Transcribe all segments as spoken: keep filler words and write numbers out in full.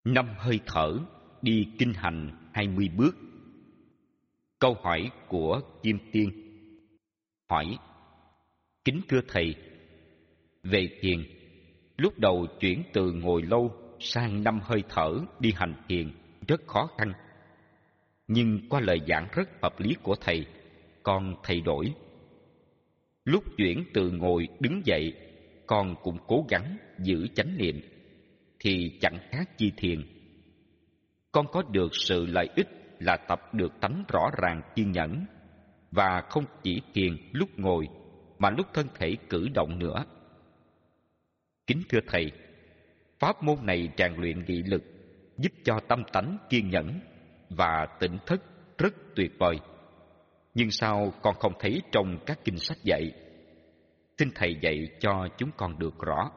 Năm hơi thở đi kinh hành hai mươi bước. Câu hỏi của Kim Tiên. Hỏi: kính thưa thầy, về thiền, lúc đầu chuyển từ ngồi lâu sang năm hơi thở đi hành thiền rất khó khăn. Nhưng qua lời giảng rất hợp lý của thầy, con thay đổi. Lúc chuyển từ ngồi đứng dậy, con cũng cố gắng giữ chánh niệm, thì chẳng khác chi thiền. Con có được sự lợi ích là tập được tánh rõ ràng kiên nhẫn, và không chỉ thiền lúc ngồi mà lúc thân thể cử động nữa. Kính thưa thầy, pháp môn này rèn luyện nghị lực, giúp cho tâm tánh kiên nhẫn và tỉnh thức rất tuyệt vời. Nhưng sao con không thấy trong các kinh sách dạy? Xin thầy dạy cho chúng con được rõ.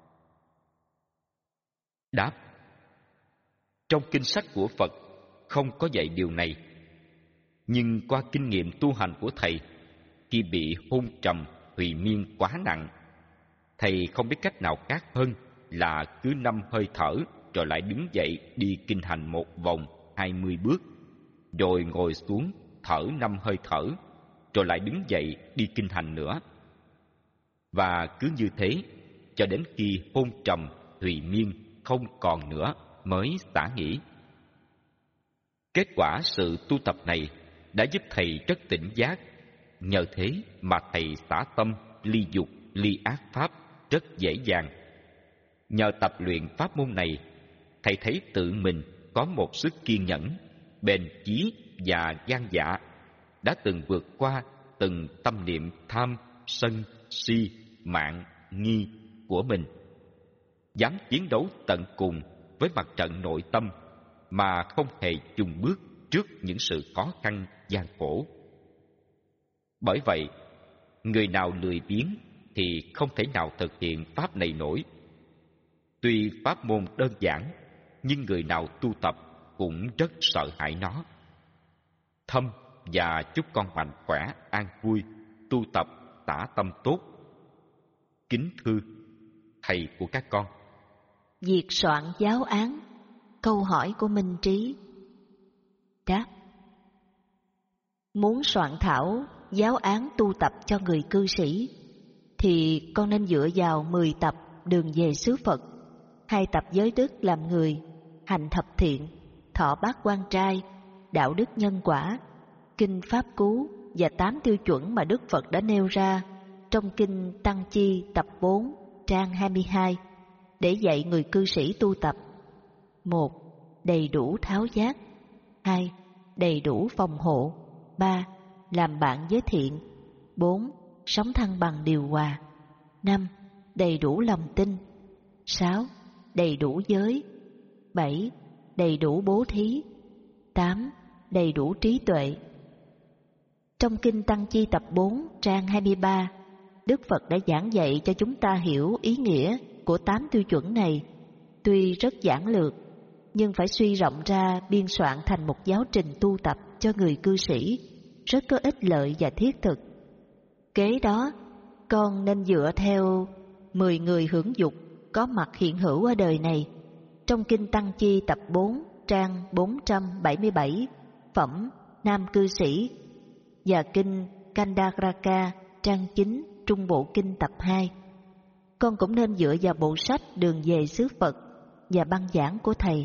Đáp: trong kinh sách của Phật không có dạy điều này. Nhưng qua kinh nghiệm tu hành của thầy, khi bị hôn trầm thùy miên quá nặng, thầy không biết cách nào khác hơn là cứ năm hơi thở rồi lại đứng dậy đi kinh hành một vòng hai mươi bước, rồi ngồi xuống thở năm hơi thở, rồi lại đứng dậy đi kinh hành nữa. Và cứ như thế cho đến khi hôn trầm thùy miên không còn nữa mới xả nghỉ. Kết quả sự tu tập này đã giúp thầy rất tỉnh giác. Nhờ thế mà thầy xả tâm, ly dục, ly ác pháp rất dễ dàng. Nhờ tập luyện pháp môn này, thầy thấy tự mình có một sức kiên nhẫn, bền chí và gan dạ, đã từng vượt qua từng tâm niệm tham, sân, si, mạn, nghi của mình, dám chiến đấu tận cùng với mặt trận nội tâm mà không hề chùn bước trước những sự khó khăn gian khổ. Bởi vậy, người nào lười biếng thì không thể nào thực hiện pháp này nổi. Tuy pháp môn đơn giản, nhưng người nào tu tập cũng rất sợ hãi nó. Thâm và chúc con mạnh khỏe, an vui, tu tập tả tâm tốt. Kính thưa thầy của các con. Việc soạn giáo án. Câu hỏi của Minh Trí. Đáp: muốn soạn thảo giáo án tu tập cho người cư sĩ thì con nên dựa vào mười tập đường về xứ Phật, hai tập giới đức làm người, hành thập thiện, thọ bát quan trai, đạo đức nhân quả, kinh pháp cú và tám tiêu chuẩn mà Đức Phật đã nêu ra trong kinh Tăng Chi tập bốn trang hai mươi hai để dạy người cư sĩ tu tập. Một, đầy đủ tháo giác. Hai, đầy đủ phòng hộ. Ba, làm bạn với thiện. Bốn, sống thăng bằng điều hòa. Năm, đầy đủ lòng tin. Sáu, đầy đủ giới. Bảy, đầy đủ bố thí. Tám, đầy đủ trí tuệ. Trong kinh Tăng Chi tập bốn trang hai mươi ba, Đức Phật đã giảng dạy cho chúng ta hiểu ý nghĩa của tám tiêu chuẩn này. Tuy rất giản lược, nhưng phải suy rộng ra biên soạn thành một giáo trình tu tập cho người cư sĩ rất có ích lợi và thiết thực. Kế đó, con nên dựa theo mười người hưởng dục có mặt hiện hữu ở đời này trong kinh Tăng Chi tập bốn trang bốn trăm bảy mươi bảy phẩm Nam cư sĩ và kinh Kandaraka trang chín Trung bộ kinh tập hai. Con cũng nên dựa vào bộ sách Đường về xứ Phật và băng giảng của thầy.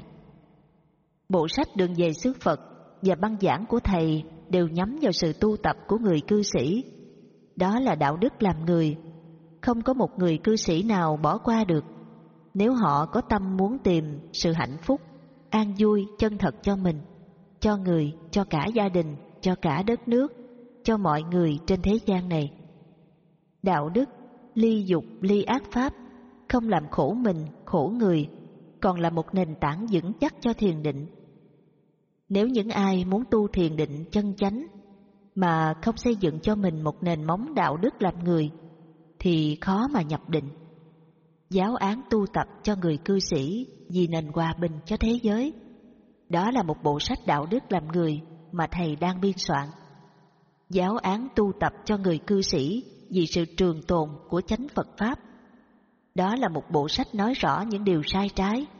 Bộ sách Đường về xứ Phật và băng giảng của thầy đều nhắm vào sự tu tập của người cư sĩ. Đó là đạo đức làm người. Không có một người cư sĩ nào bỏ qua được nếu họ có tâm muốn tìm sự hạnh phúc, an vui chân thật cho mình, cho người, cho cả gia đình, cho cả đất nước, cho mọi người trên thế gian này. Đạo đức, ly dục, ly ác pháp, không làm khổ mình, khổ người, còn là một nền tảng vững chắc cho thiền định. Nếu những ai muốn tu thiền định chân chánh mà không xây dựng cho mình một nền móng đạo đức làm người thì khó mà nhập định. Giáo án tu tập cho người cư sĩ vì nền hòa bình cho thế giới, đó là một bộ sách đạo đức làm người mà thầy đang biên soạn. Giáo án tu tập cho người cư sĩ vì sự trường tồn của chánh Phật Pháp, đó là một bộ sách nói rõ những điều sai trái,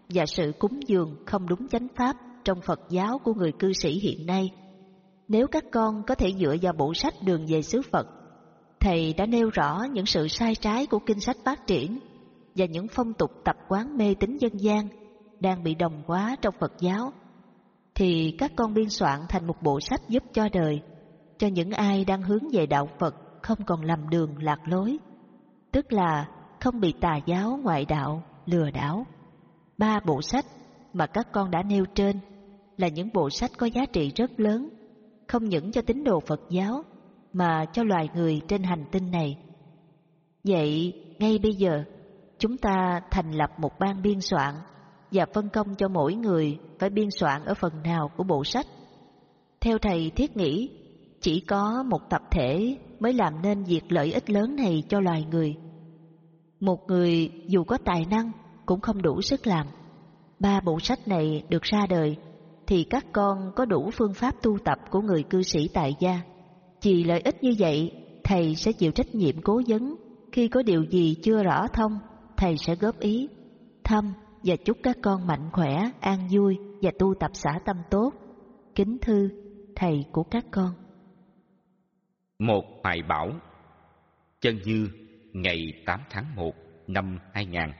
và sự cúng dường không đúng chánh pháp trong Phật giáo của người cư sĩ hiện nay. Nếu các con có thể dựa vào bộ sách Đường về xứ Phật, Thầy đã nêu rõ những sự sai trái của kinh sách phát triển và những phong tục tập quán mê tín dân gian đang bị đồng hóa trong Phật giáo, thì các con biên soạn thành một bộ sách giúp cho đời, cho những ai đang hướng về đạo Phật không còn lầm đường lạc lối, tức là không bị tà giáo ngoại đạo lừa đảo. Ba bộ sách mà các con đã nêu trên là những bộ sách có giá trị rất lớn, không những cho tín đồ Phật giáo mà cho loài người trên hành tinh này. Vậy ngay bây giờ chúng ta thành lập một ban biên soạn và phân công cho mỗi người phải biên soạn ở phần nào của bộ sách. Theo thầy thiết nghĩ, chỉ có một tập thể mới làm nên việc lợi ích lớn này cho loài người. Một người dù có tài năng cũng không đủ sức làm. Ba bộ sách này được ra đời thì các con có đủ phương pháp tu tập của người cư sĩ tại gia. Vì lợi ích như vậy, thầy sẽ chịu trách nhiệm cố vấn. Khi có điều gì chưa rõ thông, thầy sẽ góp ý, thăm và chúc các con mạnh khỏe, an vui và tu tập xả tâm tốt. Kính thư thầy của các con. Một hoài bão. Chân Như, ngày tám tháng một năm hai nghìn.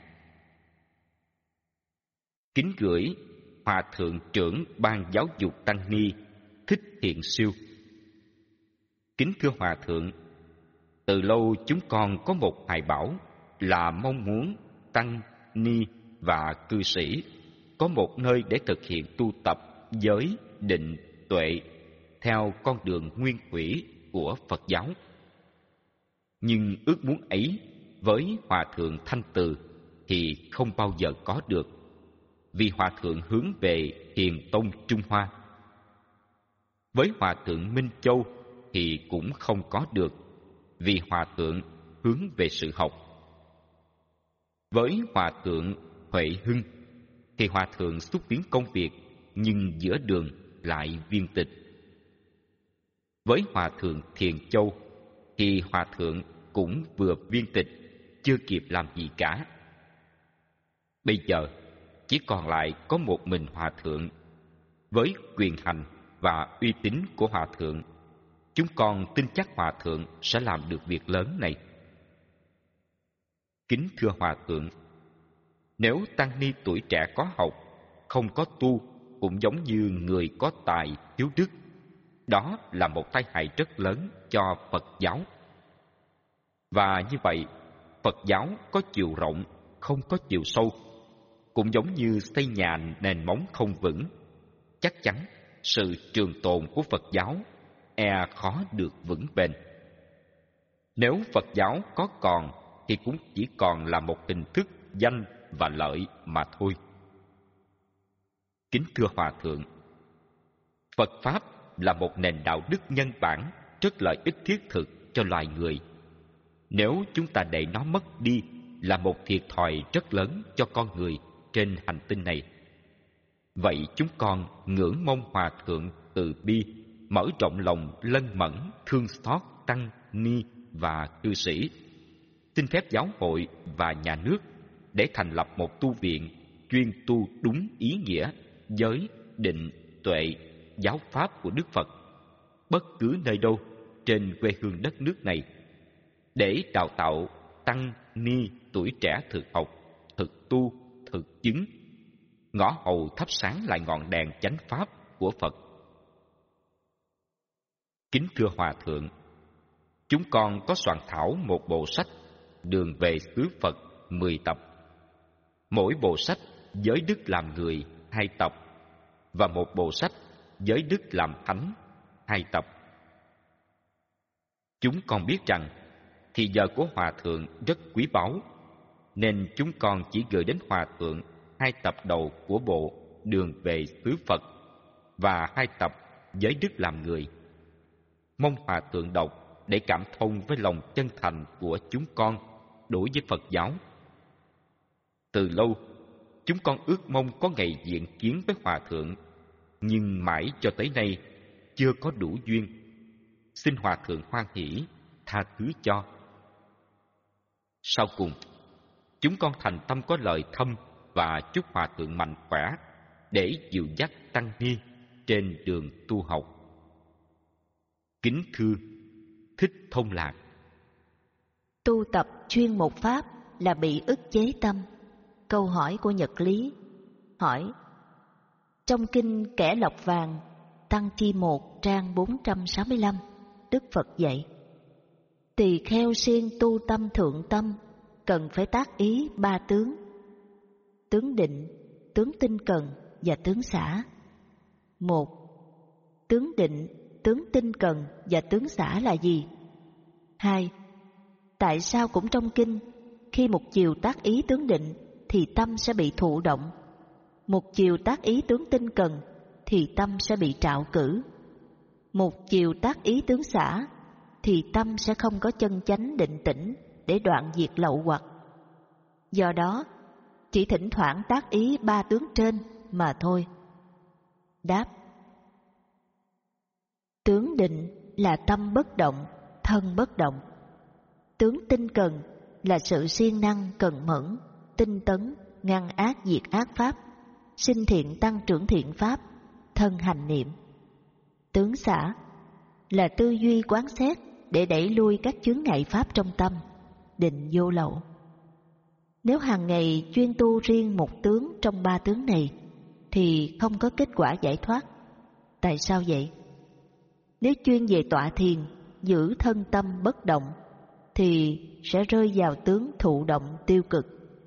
Kính gửi Hòa Thượng trưởng Ban Giáo dục Tăng Ni Thích Thiện Siêu. Kính thưa Hòa Thượng, từ lâu chúng con có một hoài bão là mong muốn Tăng Ni và cư sĩ có một nơi để thực hiện tu tập giới, định, tuệ theo con đường nguyên thủy của Phật giáo. Nhưng ước muốn ấy với Hòa Thượng Thanh Từ thì không bao giờ có được, vì Hòa Thượng hướng về Hiền Tông Trung Hoa. Với Hòa Thượng Minh Châu thì cũng không có được, vì Hòa Thượng hướng về sự học. Với Hòa Thượng Huệ Hưng thì Hòa Thượng xúc tiến công việc, nhưng giữa đường lại viên tịch. Với Hòa Thượng Thiền Châu thì Hòa Thượng cũng vừa viên tịch, chưa kịp làm gì cả. Bây giờ chỉ còn lại có một mình Hòa Thượng. Với quyền hành và uy tín của Hòa Thượng, chúng con tin chắc Hòa Thượng sẽ làm được việc lớn này. Kính thưa Hòa Thượng, nếu tăng ni tuổi trẻ có học, không có tu, cũng giống như người có tài thiếu đức, đó là một tai hại rất lớn cho Phật giáo. Và như vậy, Phật giáo có chiều rộng, không có chiều sâu, cũng giống như xây nhà nền móng không vững, chắc chắn sự trường tồn của Phật giáo e khó được vững bền. Nếu Phật giáo có còn thì cũng chỉ còn là một hình thức danh và lợi mà thôi. Kính thưa Hòa Thượng, Phật Pháp là một nền đạo đức nhân bản rất lợi ích thiết thực cho loài người. Nếu chúng ta để nó mất đi là một thiệt thòi rất lớn cho con người trên hành tinh này. Vậy chúng con ngưỡng mong Hòa Thượng từ bi, mở rộng lòng lân mẫn, thương xót tăng ni và cư sĩ, xin phép giáo hội và nhà nước để thành lập một tu viện chuyên tu đúng ý nghĩa giới, định, tuệ, giáo pháp của Đức Phật, bất cứ nơi đâu trên quê hương đất nước này, để đào tạo tăng ni tuổi trẻ thực học, thực tu, thực chứng, ngõ hầu thắp sáng lại ngọn đèn chánh pháp của Phật. Kính thưa Hòa Thượng, chúng con có soạn thảo một bộ sách Đường về xứ Phật mười tập, mỗi bộ sách Giới đức làm người hai tập, và một bộ sách Giới đức làm thánh hai tập. Chúng con biết rằng thì giờ của Hòa Thượng rất quý báu, nên chúng con chỉ gửi đến Hòa Thượng hai tập đầu của bộ Đường về xứ Phật và hai tập Giới đức làm người. Mong Hòa Thượng đọc để cảm thông với lòng chân thành của chúng con đối với Phật giáo. Từ lâu, chúng con ước mong có ngày diện kiến với Hòa Thượng, nhưng mãi cho tới nay chưa có đủ duyên. Xin Hòa Thượng hoan hỷ tha thứ cho. Sau cùng, chúng con thành tâm có lời thăm và chúc hòa thượng mạnh khỏe để dìu dắt tăng ni trên đường tu học. Kính thưa Thích Thông Lạc. Tu tập chuyên một pháp là bị ức chế tâm. Câu hỏi của Nhật Lý hỏi: trong kinh Kẻ Lọc Vàng, Tăng Chi một trang bốn trăm sáu mươi lăm, Đức Phật dạy: tỳ kheo siêng tu tâm thượng tâm, cần phải tác ý ba tướng: tướng định, tướng tinh cần và tướng xả. Một, tướng định, tướng tinh cần và tướng xả là gì? Hai, tại sao cũng trong kinh, khi một chiều tác ý tướng định thì tâm sẽ bị thụ động, một chiều tác ý tướng tinh cần thì tâm sẽ bị trạo cử, một chiều tác ý tướng xả thì tâm sẽ không có chân chánh định tĩnh để đoạn diệt lậu hoặc. Do đó, chỉ thỉnh thoảng tác ý ba tướng trên mà thôi. Đáp: tướng định là tâm bất động, thân bất động. Tướng tinh cần là sự siêng năng cần mẫn, tinh tấn, ngăn ác diệt ác pháp, sinh thiện tăng trưởng thiện pháp, thân hành niệm. Tướng xả là tư duy quán xét để đẩy lui các chướng ngại pháp trong tâm, định vô lậu. Nếu hàng ngày chuyên tu riêng một tướng trong ba tướng này thì không có kết quả giải thoát. Tại sao vậy? Nếu chuyên về tọa thiền, giữ thân tâm bất động thì sẽ rơi vào tướng thụ động tiêu cực.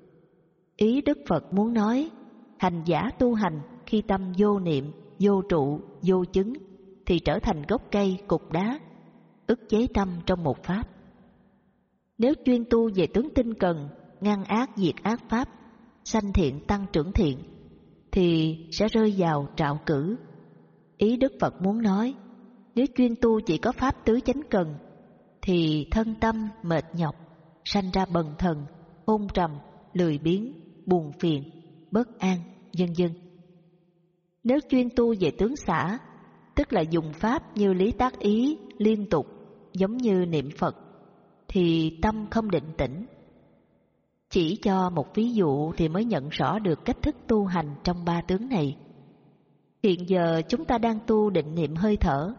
Ý Đức Phật muốn nói, hành giả tu hành khi tâm vô niệm, vô trụ, vô chứng thì trở thành gốc cây, cục đá, ức chế tâm trong một pháp. Nếu chuyên tu về tướng tinh cần, ngăn ác diệt ác pháp, sanh thiện tăng trưởng thiện thì sẽ rơi vào trạo cử. Ý Đức Phật muốn nói, nếu chuyên tu chỉ có pháp tứ chánh cần thì thân tâm mệt nhọc, sanh ra bần thần, hôn trầm, lười biếng, buồn phiền, bất an, vân vân. Nếu chuyên tu về tướng xả, tức là dùng pháp như lý tác ý liên tục giống như niệm Phật, thì tâm không định tĩnh. Chỉ cho một ví dụ thì mới nhận rõ được cách thức tu hành trong ba tướng này. Hiện giờ chúng ta đang tu định niệm hơi thở.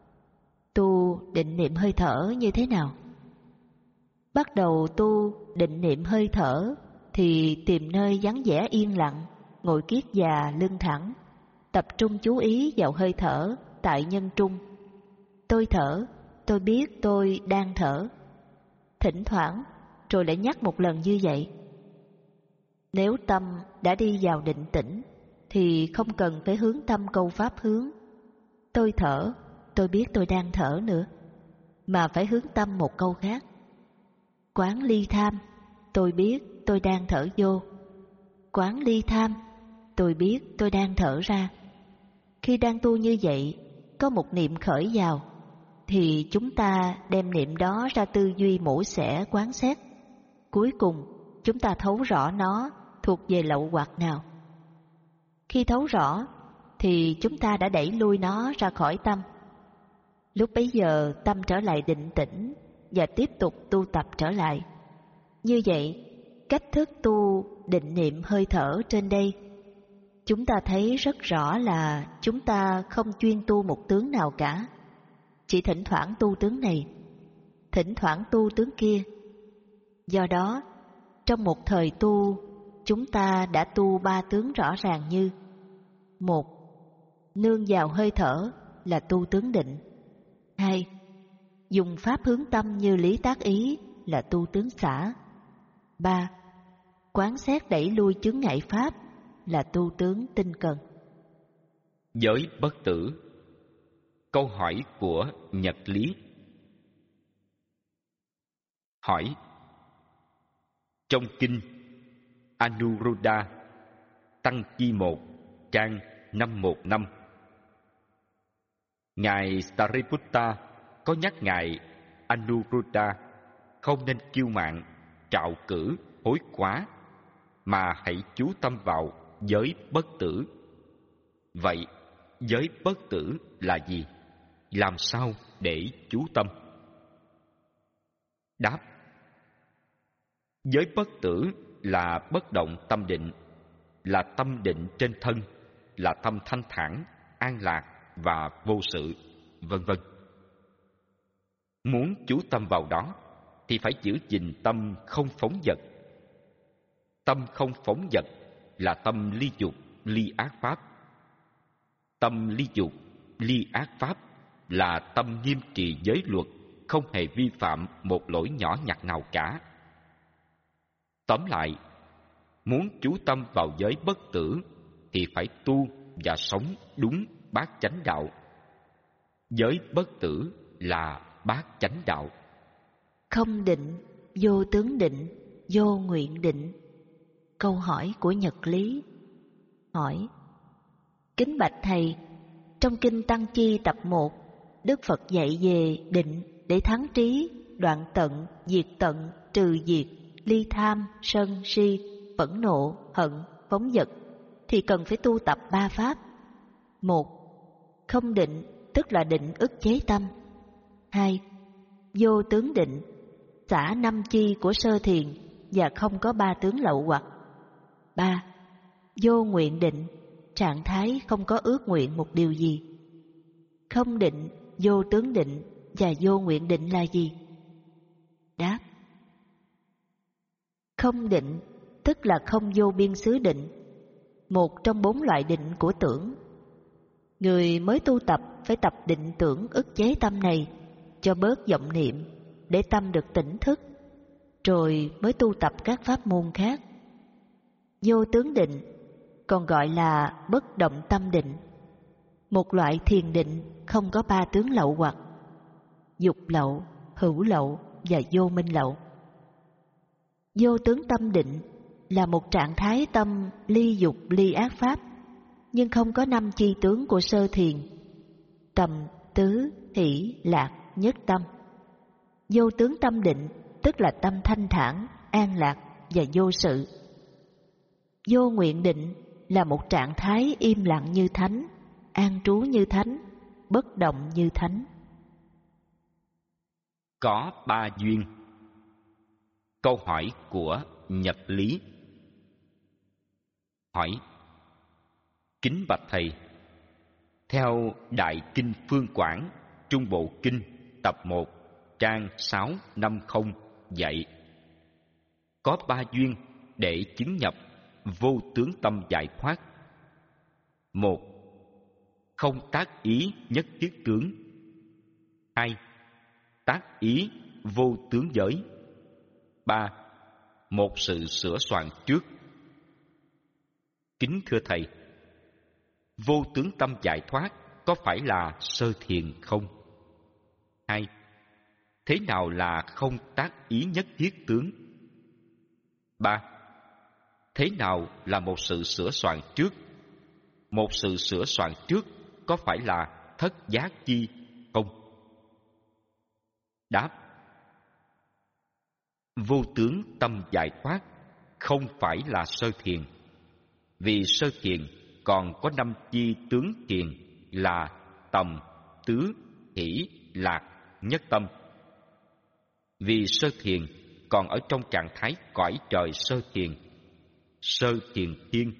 Tu định niệm hơi thở như thế nào? Bắt đầu tu định niệm hơi thở thì tìm nơi vắng vẻ yên lặng, ngồi kiết già lưng thẳng, tập trung chú ý vào hơi thở tại nhân trung. Tôi thở, tôi biết tôi đang thở. Thỉnh thoảng rồi lại nhắc một lần như vậy. Nếu tâm đã đi vào định tĩnh thì không cần phải hướng tâm câu pháp hướng tôi thở, tôi biết tôi đang thở nữa, mà phải hướng tâm một câu khác. Quán ly tham, tôi biết tôi đang thở vô. Quán ly tham, tôi biết tôi đang thở ra. Khi đang tu như vậy, có một niệm khởi vào, thì chúng ta đem niệm đó ra tư duy mổ xẻ quán xét. Cuối cùng, chúng ta thấu rõ nó thuộc về lậu hoặc nào. Khi thấu rõ, thì chúng ta đã đẩy lui nó ra khỏi tâm. Lúc bấy giờ tâm trở lại định tĩnh và tiếp tục tu tập trở lại. Như vậy, cách thức tu định niệm hơi thở trên đây, chúng ta thấy rất rõ là chúng ta không chuyên tu một tướng nào cả. Chỉ thỉnh thoảng tu tướng này, thỉnh thoảng tu tướng kia. Do đó, trong một thời tu, chúng ta đã tu ba tướng rõ ràng như: một, nương vào hơi thở là tu tướng định. Hai, dùng pháp hướng tâm như lý tác ý là tu tướng xả. Ba, quán xét đẩy lui chướng ngại pháp là tu tướng tinh cần. Giới bất tử. Câu hỏi của Nhật Lý. Hỏi: trong kinh Anuruddha, Tăng Chi một, trang năm một năm, Ngài Sariputta có nhắc Ngài Anuruddha không nên kiêu mạn, trạo cử, hối quá, mà hãy chú tâm vào giới bất tử. Vậy, giới bất tử là gì? Làm sao để chú tâm? Đáp: giới bất tử là bất động tâm định, là tâm định trên thân, là tâm thanh thản, an lạc và vô sự, vân vân. Muốn chú tâm vào đó thì phải giữ gìn tâm không phóng dật. Tâm không phóng dật là tâm ly dục, ly ác pháp. Tâm ly dục, ly ác pháp là tâm nghiêm trì giới luật, không hề vi phạm một lỗi nhỏ nhặt nào cả. Tóm lại, muốn chú tâm vào giới bất tử thì phải tu và sống đúng bát chánh đạo. Giới bất tử là bát chánh đạo. Không định, vô tướng định, vô nguyện định. Câu hỏi của Nhật Lý. Hỏi: kính bạch thầy, trong kinh Tăng Chi tập một, Đức Phật dạy về định để thắng trí, đoạn tận, diệt tận, trừ diệt, ly tham, sân, si, phẫn nộ, hận, phóng dật thì cần phải tu tập ba pháp. Một, không định, tức là định ức chế tâm. Hai, vô tướng định, xả năm chi của sơ thiền và không có ba tướng lậu hoặc. Ba, vô nguyện định, trạng thái không có ước nguyện một điều gì. Không định, vô tướng định và vô nguyện định là gì? Đáp: không định tức là không vô biên xứ định, một trong bốn loại định của tưởng. Người mới tu tập phải tập định tưởng ức chế tâm này cho bớt vọng niệm, để tâm được tỉnh thức, rồi mới tu tập các pháp môn khác. Vô tướng định còn gọi là bất động tâm định, một loại thiền định không có ba tướng lậu hoặc: dục lậu, hữu lậu và vô minh lậu. Vô tướng tâm định là một trạng thái tâm ly dục ly ác pháp, nhưng không có năm chi tướng của sơ thiền: tầm, tứ, hỷ, lạc, nhất tâm. Vô tướng tâm định tức là tâm thanh thản, an lạc và vô sự. Vô nguyện định là một trạng thái im lặng như thánh, an trú như thánh, bất động như thánh. Có ba duyên. Câu hỏi của Nhật Lý. Hỏi: kính bạch thầy, theo Đại Kinh Phương Quảng, Trung Bộ Kinh, tập một, trang sáu năm không dạy, có ba duyên để chứng nhập vô tướng tâm giải thoát. Một, không tác ý nhất thiết tướng. Hai, tác ý vô tướng giới. Ba, một sự sửa soạn trước. Kính thưa thầy, vô tướng tâm giải thoát có phải là sơ thiền không? Hai, thế nào là không tác ý nhất thiết tướng? Ba, thế nào là một sự sửa soạn trước? Một sự sửa soạn trước có phải là thất giác chi không? Đáp: vô tướng tâm giải thoát không phải là sơ thiền, vì sơ thiền còn có năm chi tướng thiền là tầm, tứ, hỷ, lạc, nhất tâm. Vì sơ thiền còn ở trong trạng thái cõi trời sơ thiền, sơ thiền thiên.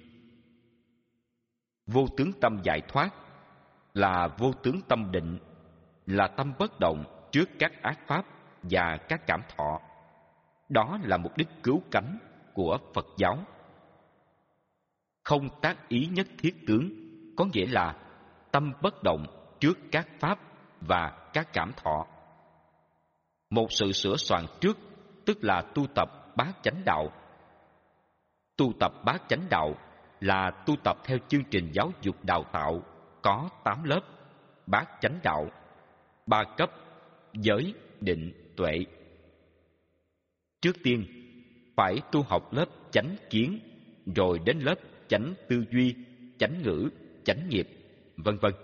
Vô tướng tâm giải thoát là vô tướng tâm định, là tâm bất động trước các ác pháp và các cảm thọ. Đó là mục đích cứu cánh của Phật giáo. Không tác ý nhất thiết tướng có nghĩa là tâm bất động trước các pháp và các cảm thọ. Một sự sửa soạn trước tức là tu tập bát chánh đạo. Tu tập bát chánh đạo là tu tập theo chương trình giáo dục đào tạo có tám lớp bát chánh đạo, ba cấp: giới, định, tuệ. Trước tiên phải tu học lớp chánh kiến, rồi đến lớp chánh tư duy, chánh ngữ, chánh nghiệp, vân vân.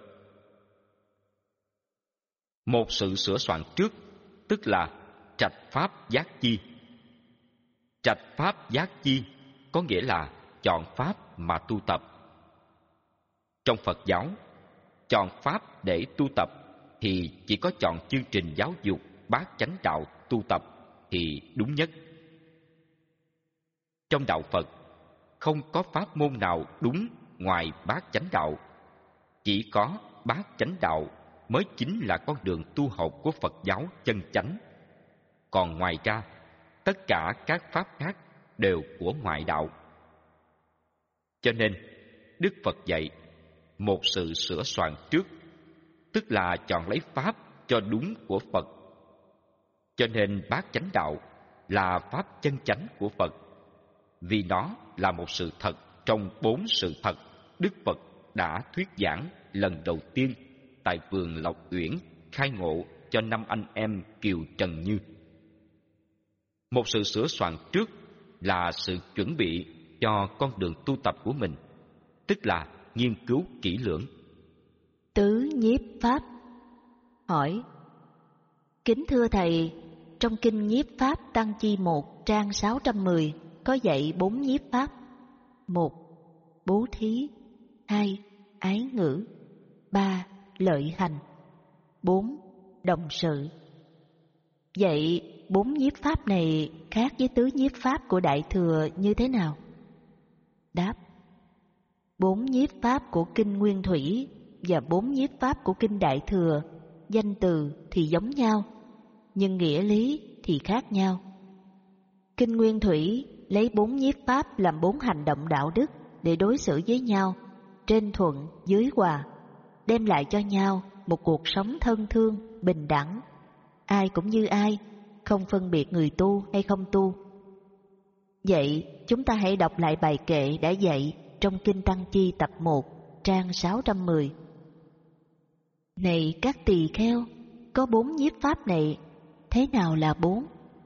Một sự sửa soạn trước tức là trạch pháp giác chi. Trạch pháp giác chi có nghĩa là chọn pháp mà tu tập. Trong Phật giáo, chọn pháp để tu tập thì chỉ có chọn chương trình giáo dục bát chánh đạo tu tập thì đúng nhất. Trong đạo Phật, không có pháp môn nào đúng ngoài bát chánh đạo. Chỉ có bát chánh đạo mới chính là con đường tu học của Phật giáo chân chánh. Còn ngoài ra, tất cả các pháp khác đều của ngoại đạo. Cho nên, Đức Phật dạy một sự sửa soạn trước, tức là chọn lấy pháp cho đúng của Phật. Cho nên bát chánh đạo là pháp chân chánh của Phật, vì nó là một sự thật trong bốn sự thật Đức Phật đã thuyết giảng lần đầu tiên tại vườn Lộc Uyển khai ngộ cho năm anh em Kiều Trần Như. Một sự sửa soạn trước là sự chuẩn bị cho con đường tu tập của mình, tức là nghiên cứu kỹ lưỡng. Tứ nhiếp pháp. Hỏi: Kính thưa thầy, trong kinh Nhiếp Pháp Tăng Chi một trang sáu trăm mười có dạy bốn nhiếp pháp: một. Bố thí. Hai. Ái ngữ. Ba. Lợi hành. Bốn. Đồng sự. Vậy bốn nhiếp pháp này khác với tứ nhiếp pháp của Đại Thừa như thế nào? Đáp: Bốn nhiếp pháp của kinh Nguyên Thủy và bốn nhiếp pháp của kinh Đại Thừa, danh từ thì giống nhau, nhưng nghĩa lý thì khác nhau. Kinh Nguyên Thủy lấy bốn nhiếp pháp làm bốn hành động đạo đức để đối xử với nhau, trên thuận dưới hòa, đem lại cho nhau một cuộc sống thân thương, bình đẳng. Ai cũng như ai, không phân biệt người tu hay không tu. Vậy chúng ta hãy đọc lại bài kệ đã dạy trong kinh Tăng Chi tập một, trang sáu trăm mười. Này các tỳ kheo, có bốn nhiếp pháp này, thế nào là bốn?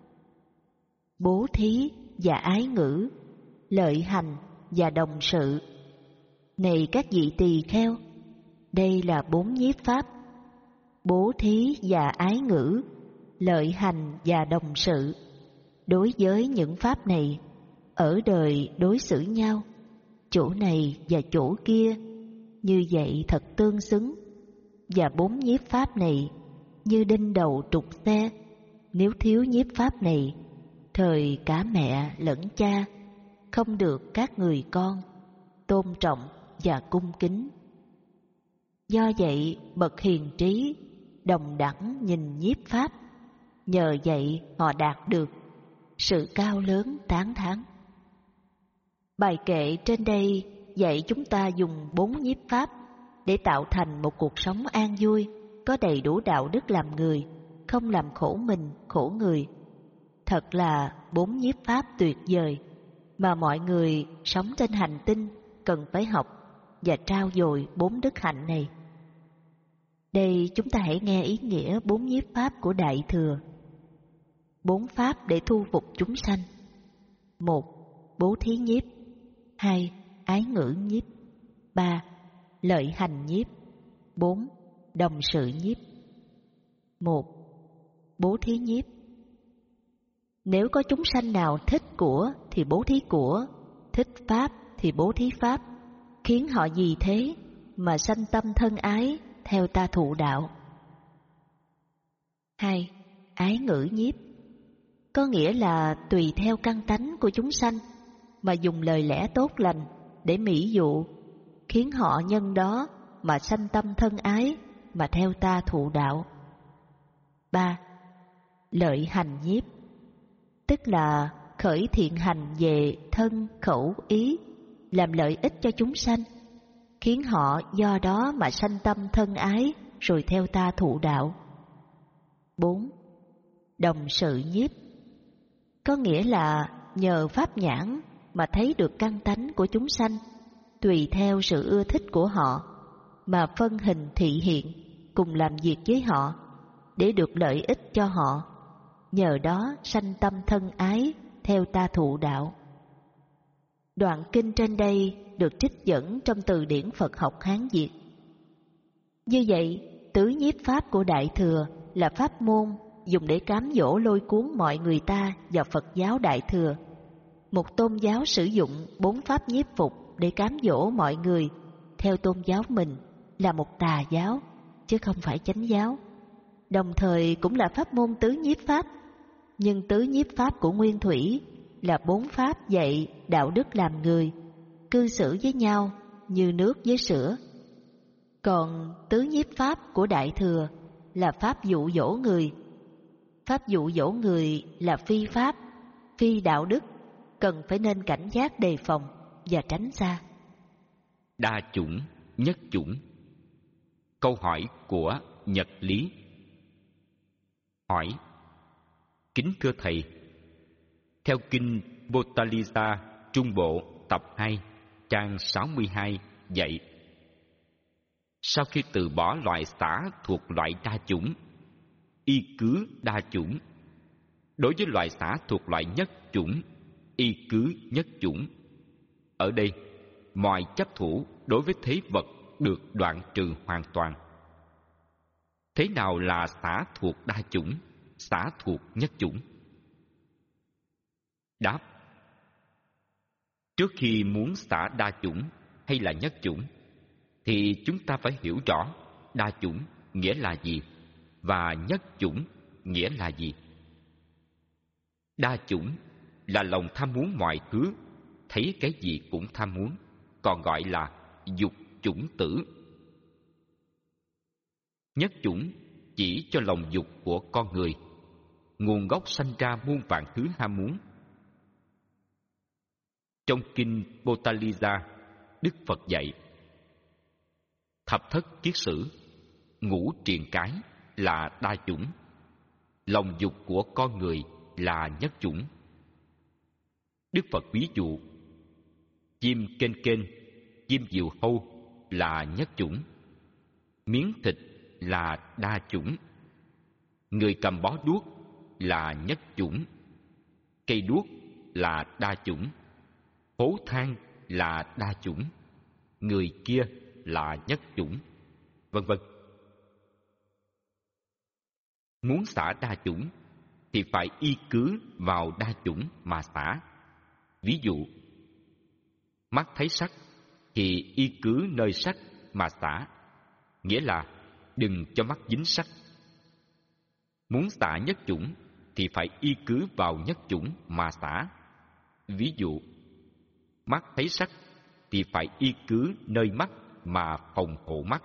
Bố thí và ái ngữ, lợi hành và đồng sự. Này các vị tỳ kheo, đây là bốn nhiếp pháp. Bố thí và ái ngữ, lợi hành và đồng sự. Đối với những pháp này, ở đời đối xử nhau, chỗ này và chỗ kia, như vậy thật tương xứng. Và bốn nhiếp pháp này như đinh đầu trục xe, nếu thiếu nhiếp pháp này, thời cả mẹ lẫn cha không được các người con tôn trọng và cung kính. Do vậy bậc hiền trí đồng đẳng nhìn nhiếp pháp, nhờ vậy họ đạt được sự cao lớn tán thán. Bài kệ trên đây dạy chúng ta dùng bốn nhiếp pháp để tạo thành một cuộc sống an vui, có đầy đủ đạo đức làm người, không làm khổ mình, khổ người. Thật là bốn nhiếp pháp tuyệt vời mà mọi người sống trên hành tinh cần phải học và trau dồi bốn đức hạnh này. Đây chúng ta hãy nghe ý nghĩa bốn nhiếp pháp của Đại Thừa. Bốn pháp để thu phục chúng sanh: một. Bố thí nhiếp. Hai. Ái ngữ nhiếp. Ba. Lợi hành nhiếp. Bốn. Đồng sự nhiếp. Một. Bố thí nhiếp. Nếu có chúng sanh nào thích của thì bố thí của, thích pháp thì bố thí pháp, khiến họ vì thế mà sanh tâm thân ái, theo ta thụ đạo. Hai. Ái ngữ nhiếp. Có nghĩa là tùy theo căn tánh của chúng sanh mà dùng lời lẽ tốt lành để mỹ dụ, khiến họ nhân đó mà sanh tâm thân ái, mà theo ta thụ đạo. Ba. Lợi hành nhiếp. Tức là khởi thiện hành về thân, khẩu, ý, làm lợi ích cho chúng sanh, khiến họ do đó mà sanh tâm thân ái, rồi theo ta thụ đạo. Bốn. Đồng sự nhiếp. Có nghĩa là nhờ pháp nhãn mà thấy được căn tánh của chúng sanh, tùy theo sự ưa thích của họ mà phân hình thị hiện, cùng làm việc với họ để được lợi ích cho họ, nhờ đó sanh tâm thân ái, theo ta thụ đạo. Đoạn kinh trên đây được trích dẫn trong từ điển Phật học Hán Việt. Như vậy, tứ nhiếp pháp của Đại Thừa là pháp môn dùng để cám dỗ lôi cuốn mọi người ta vào Phật giáo Đại Thừa. Một tôn giáo sử dụng bốn pháp nhiếp phục để cám dỗ mọi người theo tôn giáo mình là một tà giáo, chứ không phải chánh giáo. Đồng thời cũng là pháp môn tứ nhiếp pháp, nhưng tứ nhiếp pháp của Nguyên Thủy là bốn pháp dạy đạo đức làm người, cư xử với nhau như nước với sữa. Còn tứ nhiếp pháp của Đại Thừa là pháp dụ dỗ người. Pháp dụ dỗ người là phi pháp, phi đạo đức, cần phải nên cảnh giác đề phòng và tránh xa. Đa chủng, nhất chủng. Câu hỏi của Nhật Lý. Hỏi: Kính thưa Thầy, theo kinh Bottalisa Trung Bộ tập hai, trang sáu mươi hai dạy: sau khi từ bỏ loại xả thuộc loại đa chủng, y cứ đa chủng. Đối với loại xả thuộc loại nhất chủng, y cứ nhất chủng. Ở đây, mọi chấp thủ đối với thế vật được đoạn trừ hoàn toàn. Thế nào là xả thuộc đa chủng, xả thuộc nhất chủng? Đáp: trước khi muốn xả đa chủng hay là nhất chủng, thì chúng ta phải hiểu rõ đa chủng nghĩa là gì và nhất chủng nghĩa là gì. Đa chủng là lòng tham muốn mọi thứ, thấy cái gì cũng tham muốn, còn gọi là dục chủng tử. Nhất chủng chỉ cho lòng dục của con người, nguồn gốc sanh ra muôn vạn thứ ham muốn. Trong kinh Bottalisa, Đức Phật dạy: thập thất kiết sử, ngũ triền cái là đa chủng, lòng dục của con người là nhất chủng. Đức Phật ví dụ: chim kên kên, chim diều hâu là nhất chủng, miếng thịt là đa chủng, người cầm bó đuốc là nhất chủng, cây đuốc là đa chủng, hố than là đa chủng, người kia là nhất chủng, vân vân. Muốn xả đa chủng thì phải y cứ vào đa chủng mà xả. Ví dụ, mắt thấy sắc thì y cứ nơi sắc mà xả, nghĩa là đừng cho mắt dính sắc. Muốn xả nhất chủng thì phải y cứ vào nhất chủng mà xả. Ví dụ, mắt thấy sắc thì phải y cứ nơi mắt mà phòng hộ mắt.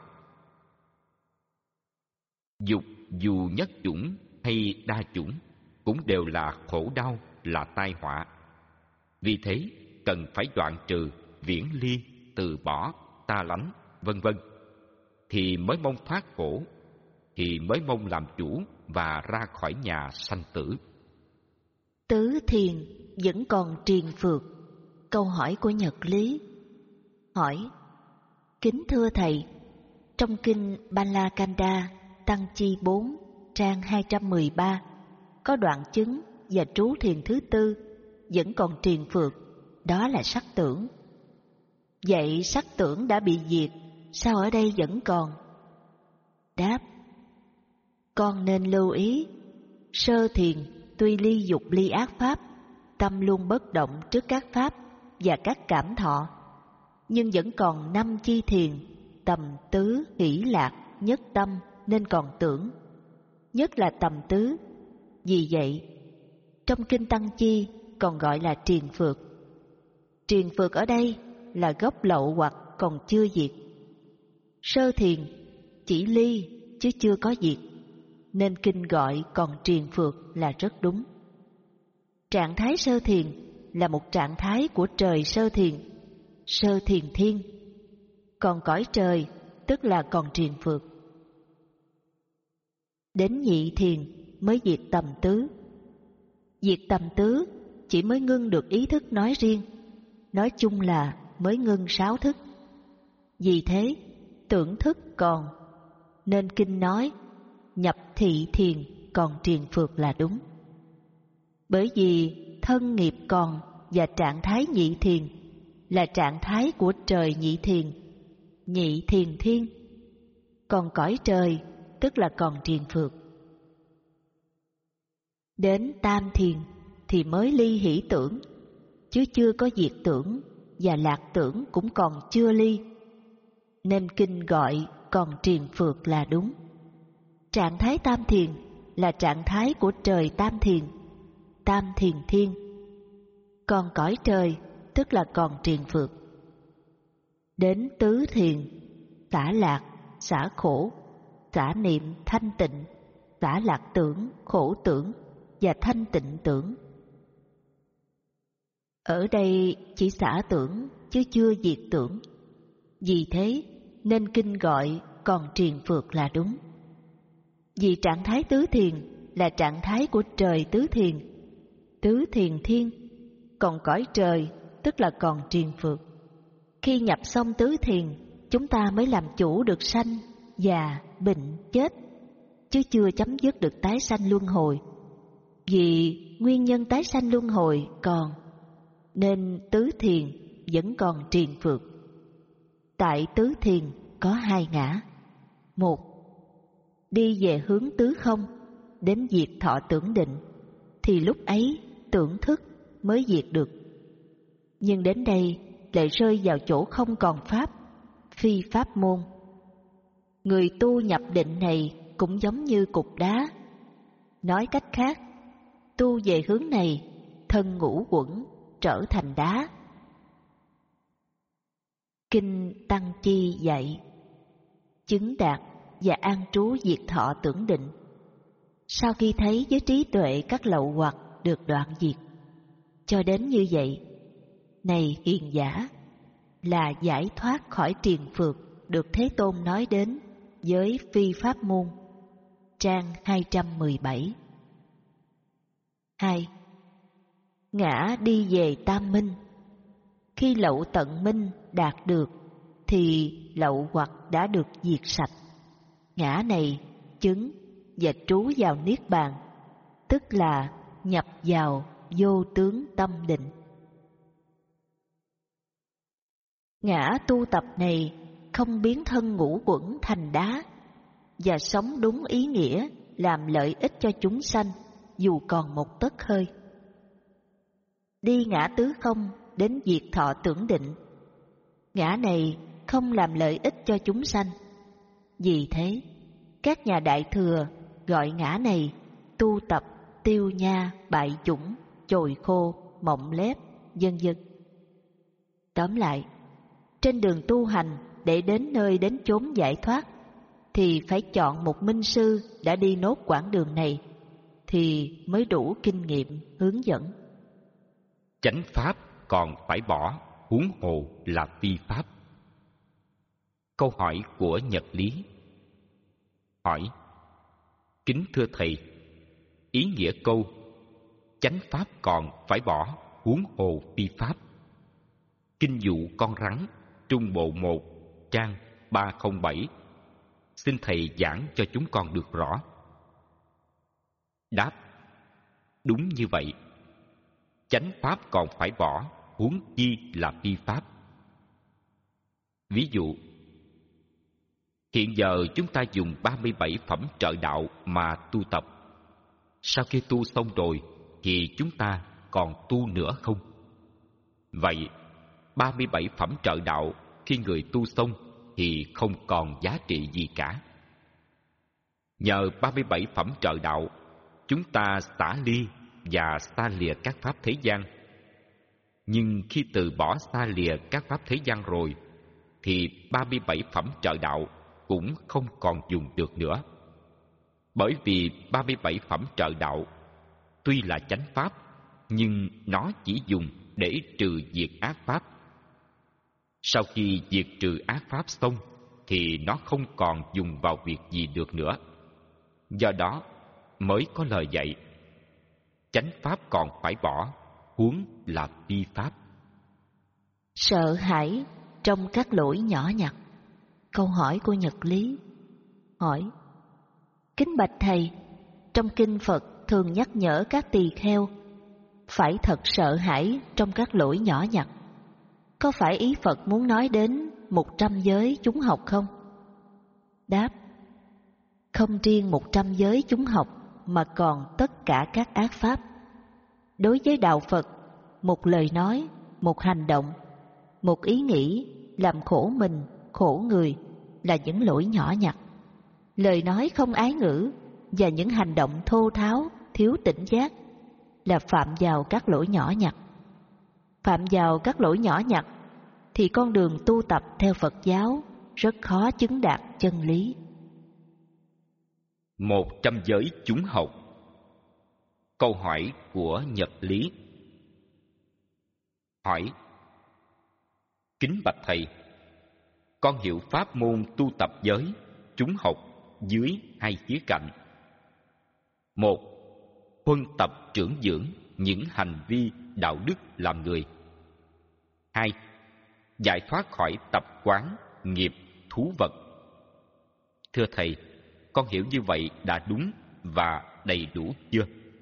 Dục dù nhất chủng hay đa chủng cũng đều là khổ đau, là tai họa. Vì thế cần phải đoạn trừ, viễn ly, từ bỏ, ta lánh, vân vân, thì mới mong thoát khổ, thì mới mong làm chủ và ra khỏi nhà sanh tử. Tứ thiền vẫn còn triền phược. Câu hỏi của Nhật Lý. Hỏi: kính thưa Thầy, trong kinh Balakanda Tăng Chi bốn, trang hai trăm mười ba, có đoạn chứng và trú thiền thứ tư vẫn còn triền phược, đó là sắc tưởng. Vậy sắc tưởng đã bị diệt, sao ở đây vẫn còn? Đáp: con nên lưu ý, sơ thiền tuy ly dục ly ác pháp, tâm luôn bất động trước các pháp và các cảm thọ, nhưng vẫn còn năm chi thiền, tầm tứ, hỷ lạc, nhất tâm nên còn tưởng, nhất là tầm tứ. Vì vậy, trong kinh Tăng Chi còn gọi là triền phược. Triền phược ở đây là gốc lậu hoặc còn chưa diệt. Sơ thiền chỉ ly chứ chưa có diệt, nên kinh gọi còn triền phược là rất đúng. Trạng thái sơ thiền là một trạng thái của trời sơ thiền, sơ thiền thiên. Còn cõi trời tức là còn triền phược. Đến nhị thiền mới diệt tầm tứ. Diệt tầm tứ chỉ mới ngưng được ý thức nói riêng, nói chung là mới ngưng sáu thức. Vì thế tưởng thức còn, nên kinh nói nhập thị thiền còn triền phược là đúng. Bởi vì thân nghiệp còn và trạng thái nhị thiền là trạng thái của trời nhị thiền, nhị thiền thiên. Còn cõi trời tức là còn triền phược. Đến tam thiền thì mới ly hỷ tưởng, chứ chưa có diệt tưởng, và lạc tưởng cũng còn chưa ly, nên kinh gọi còn triền phược là đúng. Trạng thái tam thiền là trạng thái của trời tam thiền, tam thiền thiên. Còn cõi trời tức là còn triền phược. đến tứ thiền, xả lạc, xả khổ, xả niệm thanh tịnh, xả lạc tưởng, khổ tưởng và thanh tịnh tưởng. Ở đây chỉ xả tưởng chứ chưa diệt tưởng. Vì thế nên kinh gọi còn triền phược là đúng. Vì trạng thái tứ thiền là trạng thái của trời tứ thiền, tứ thiền thiên, còn cõi trời tức là còn triền phược. Khi nhập xong tứ thiền, chúng ta mới làm chủ được sanh, già, bệnh, chết, chứ chưa chấm dứt được tái sanh luân hồi. Vì nguyên nhân tái sanh luân hồi còn, nên tứ thiền vẫn còn triền phược. Tại tứ thiền có hai ngã. Một, đi về hướng tứ không, đến diệt thọ tưởng định, thì lúc ấy tưởng thức mới diệt được. Nhưng đến đây lại rơi vào chỗ không còn pháp, phi pháp môn. Người tu nhập định này cũng giống như cục đá. Nói cách khác, tu về hướng này, thân ngũ quẩn trở thành đá. Kinh Tăng Chi dạy, chứng đạt và an trú diệt thọ tưởng định. Sau khi thấy với trí tuệ các lậu hoặc được đoạn diệt, cho đến như vậy, này hiền giả, là giải thoát khỏi triền phược được Thế Tôn nói đến với phi pháp môn. Trang hai trăm mười bảy. Hai, ngã đi về tam minh. Khi lậu tận minh đạt được, thì lậu hoặc đã được diệt sạch. Ngã này chứng và trú vào niết bàn, tức là nhập vào vô tướng tâm định. Ngã tu tập này không biến thân ngũ quẩn thành đá, và sống đúng ý nghĩa làm lợi ích cho chúng sanh dù còn một tấc hơi. Đi ngã tứ không đến diệt thọ tưởng định, ngã này không làm lợi ích cho chúng sanh. Vì thế, các nhà đại thừa gọi ngã này tu tập tiêu nha, bại chủng, chồi khô, mộng lép, vân vân. Tóm lại, trên đường tu hành để đến nơi đến chốn giải thoát, thì phải chọn một minh sư đã đi nốt quãng đường này, thì mới đủ kinh nghiệm hướng dẫn. Chánh pháp còn phải bỏ, huống hồ là phi pháp. Câu hỏi của Nhật Lý. Hỏi: kính thưa thầy, ý nghĩa câu chánh pháp còn phải bỏ, huống hồ phi pháp, kinh dụ con rắn, trung bộ một, trang ba không bảy, xin thầy giảng cho chúng con được rõ. Đáp: đúng như vậy. Chánh pháp còn phải bỏ, huống chi là phi pháp. Ví dụ, hiện giờ chúng ta dùng ba mươi bảy phẩm trợ đạo mà tu tập. Sau khi tu xong rồi thì chúng ta còn tu nữa không? Vậy, ba mươi bảy phẩm trợ đạo khi người tu xong thì không còn giá trị gì cả. Nhờ ba mươi bảy phẩm trợ đạo, chúng ta xả ly và xa lìa các pháp thế gian. Nhưng khi từ bỏ xa lìa các pháp thế gian rồi, thì ba mươi bảy phẩm trợ đạo cũng không còn dùng được nữa. Bởi vì ba mươi bảy phẩm trợ đạo tuy là chánh pháp, nhưng nó chỉ dùng để trừ diệt ác pháp. Sau khi diệt trừ ác pháp xong, thì nó không còn dùng vào việc gì được nữa. Do đó mới có lời dạy chánh pháp còn phải bỏ, huống là phi pháp. Sợ hãi trong các lỗi nhỏ nhặt. Câu hỏi của Nhật Lý. Hỏi: kính bạch thầy, trong kinh Phật thường nhắc nhở các tỳ kheo phải thật sợ hãi trong các lỗi nhỏ nhặt. Có phải ý Phật muốn nói đến một trăm giới chúng học không? Đáp: không riêng một trăm giới chúng học, mà còn tất cả các ác pháp. Đối với đạo Phật, một lời nói, một hành động, một ý nghĩ làm khổ mình, khổ người là những lỗi nhỏ nhặt. Lời nói không ái ngữ và những hành động thô tháo, thiếu tỉnh giác là phạm vào các lỗi nhỏ nhặt. Phạm vào các lỗi nhỏ nhặt thì con đường tu tập theo Phật giáo rất khó chứng đạt chân lý. Một trăm giới chúng học. Câu hỏi của Nhật Lý. Hỏi: Kính bạch thầy, con hiểu pháp môn tu tập giới chúng học dưới hai khía cạnh. Một, huân tập trưởng dưỡng những hành vi đạo đức làm người. Hai, giải thoát khỏi tập quán nghiệp thú vật. Thưa thầy, con hiểu như vậy đã đúng và đầy đủ chưa?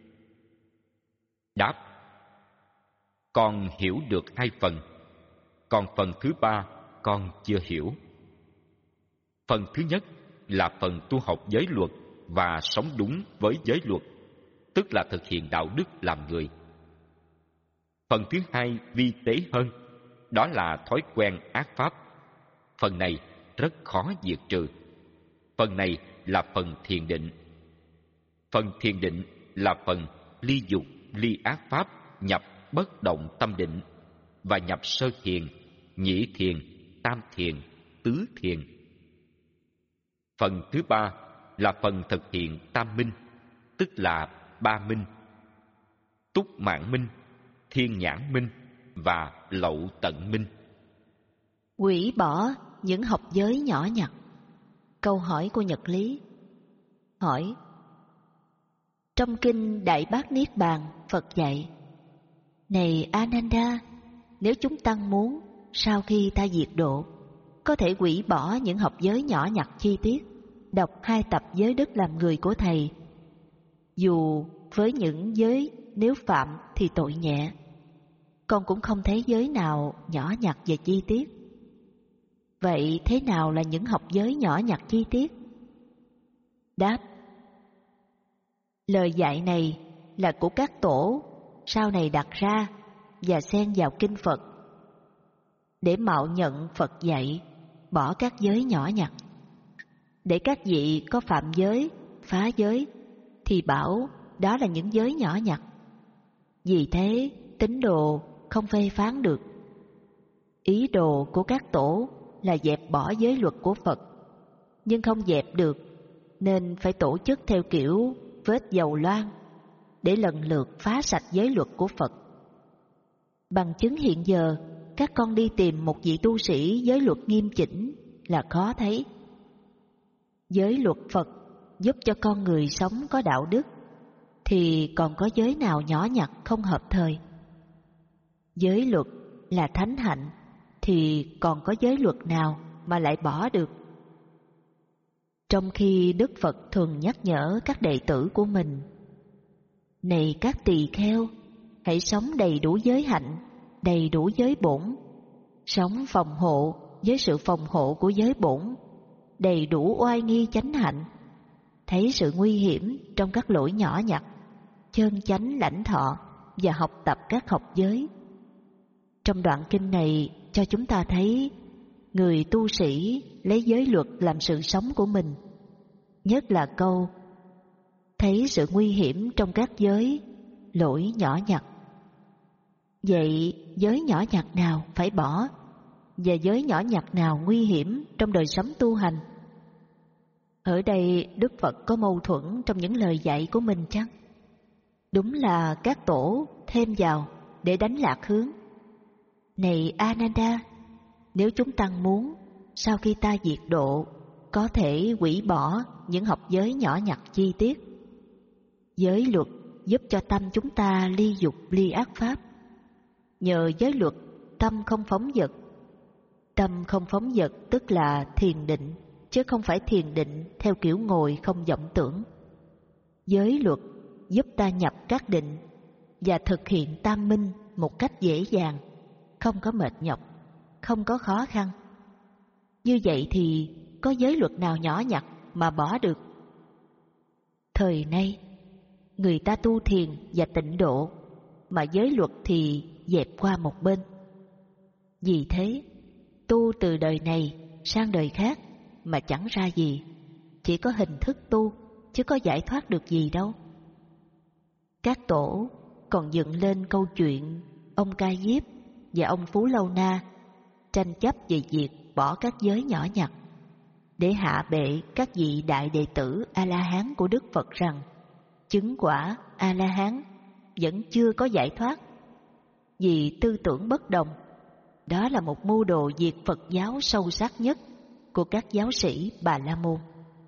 Đáp: Con hiểu được hai phần, còn phần thứ ba con chưa hiểu. Phần thứ nhất là phần tu học giới luật và sống đúng với giới luật, tức là thực hiện đạo đức làm người. Phần thứ hai vi tế hơn, đó là thói quen ác pháp. Phần này rất khó diệt trừ. Phần này là phần thiền định. Phần thiền định là phần ly dục, ly ác pháp, nhập bất động tâm định và nhập sơ thiền, nhị thiền, tam thiền, tứ thiền. Phần thứ ba là phần thực hiện tam minh, tức là ba minh: túc mạng minh, thiên nhãn minh và lậu tận minh. Hủy bỏ những học giới nhỏ nhặt. Câu hỏi của Nhật Lý. Hỏi: Trong kinh Đại Bát Niết Bàn, Phật dạy: Này Ananda, nếu chúng tăng muốn sau khi ta diệt độ, có thể hủy bỏ những học giới nhỏ nhặt chi tiết, đọc hai tập giới đức làm người của thầy. Dù với những giới nếu phạm thì tội nhẹ, con cũng không thấy giới nào nhỏ nhặt và chi tiết. Vậy thế nào là những học giới nhỏ nhặt chi tiết? Đáp: Lời dạy này là của các tổ sau này đặt ra và xen vào kinh Phật để mạo nhận Phật dạy bỏ các giới nhỏ nhặt. Để các vị có phạm giới, phá giới thì bảo đó là những giới nhỏ nhặt. Vì thế tín đồ không phê phán được. Ý đồ của các tổ là dẹp bỏ giới luật của Phật, nhưng không dẹp được nên phải tổ chức theo kiểu vết dầu loang để lần lượt phá sạch giới luật của Phật. Bằng chứng hiện giờ, các con đi tìm một vị tu sĩ giới luật nghiêm chỉnh là khó thấy. Giới luật Phật giúp cho con người sống có đạo đức, thì còn có giới nào nhỏ nhặt không hợp thời? Giới luật là thánh hạnh, thì còn có giới luật nào mà lại bỏ được? Trong khi Đức Phật thường nhắc nhở các đệ tử của mình: Này các tỳ kheo, hãy sống đầy đủ giới hạnh, đầy đủ giới bổn, sống phòng hộ với sự phòng hộ của giới bổn, đầy đủ oai nghi chánh hạnh, thấy sự nguy hiểm trong các lỗi nhỏ nhặt, chân chánh lãnh thọ và học tập các học giới. Trong đoạn kinh này cho chúng ta thấy người tu sĩ lấy giới luật làm sự sống của mình, nhất là câu thấy sự nguy hiểm trong các giới, lỗi nhỏ nhặt. Vậy giới nhỏ nhặt nào phải bỏ, và giới nhỏ nhặt nào nguy hiểm trong đời sống tu hành? Ở đây Đức Phật có mâu thuẫn trong những lời dạy của mình chăng? Đúng là các tổ thêm vào để đánh lạc hướng. Này Ananda, nếu chúng tăng muốn sau khi ta diệt độ, có thể hủy bỏ những học giới nhỏ nhặt chi tiết. Giới luật giúp cho tâm chúng ta ly dục ly ác pháp. Nhờ giới luật, tâm không phóng dật. Tâm không phóng dật tức là thiền định, chứ không phải thiền định theo kiểu ngồi không vọng tưởng. Giới luật giúp ta nhập các định và thực hiện tam minh một cách dễ dàng, không có mệt nhọc, không có khó khăn. Như vậy thì có giới luật nào nhỏ nhặt mà bỏ được? Thời nay, người ta tu thiền và tịnh độ, mà giới luật thì dẹp qua một bên. Vì thế, tu từ đời này sang đời khác mà chẳng ra gì, chỉ có hình thức tu, chứ có giải thoát được gì đâu. Các tổ còn dựng lên câu chuyện ông Ca Diếp và ông Phú Lâu Na tranh chấp về việc bỏ các giới nhỏ nhặt, để hạ bệ các vị đại đệ tử A-la-hán của Đức Phật rằng chứng quả A-la-hán vẫn chưa có giải thoát vì tư tưởng bất đồng. Đó là một mưu đồ diệt Phật giáo sâu sắc nhất của các giáo sĩ Bà La Môn.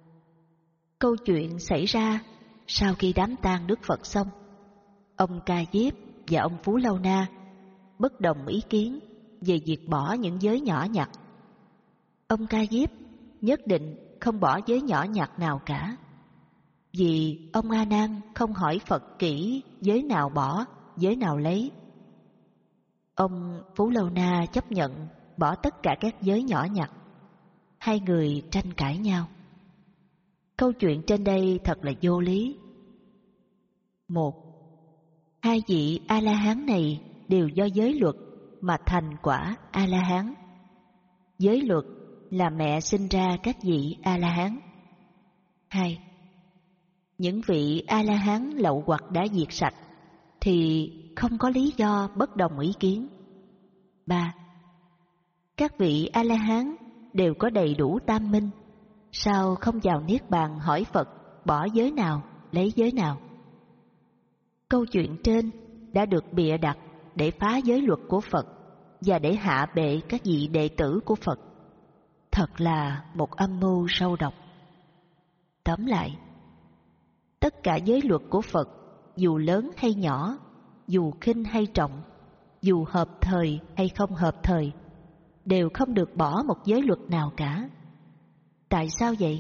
Câu chuyện xảy ra sau khi đám tang Đức Phật xong. Ông Ca Diếp và ông Phú Lâu Na bất đồng ý kiến về việc bỏ những giới nhỏ nhặt. Ông Ca Diếp nhất định không bỏ giới nhỏ nhặt nào cả, vì ông A Nan không hỏi Phật kỹ giới nào bỏ, giới nào lấy. Ông Phú Lâu Na chấp nhận bỏ tất cả các giới nhỏ nhặt. Hai người tranh cãi nhau. Câu chuyện trên đây thật là vô lý. Một, hai vị A-la-hán này đều do giới luật mà thành quả A-la-hán. Giới luật là mẹ sinh ra các vị A-la-hán. Hai, những vị A-la-hán lậu hoặc đã diệt sạch thì không có lý do bất đồng ý kiến. Ba, các vị A-la-hán đều có đầy đủ tam minh, sao không vào niết bàn hỏi Phật bỏ giới nào, lấy giới nào? Câu chuyện trên đã được bịa đặt để phá giới luật của Phật và để hạ bệ các vị đệ tử của Phật. Thật là một âm mưu sâu độc. Tóm lại, tất cả giới luật của Phật, dù lớn hay nhỏ, dù khinh hay trọng, dù hợp thời hay không hợp thời, đều không được bỏ một giới luật nào cả. Tại sao vậy?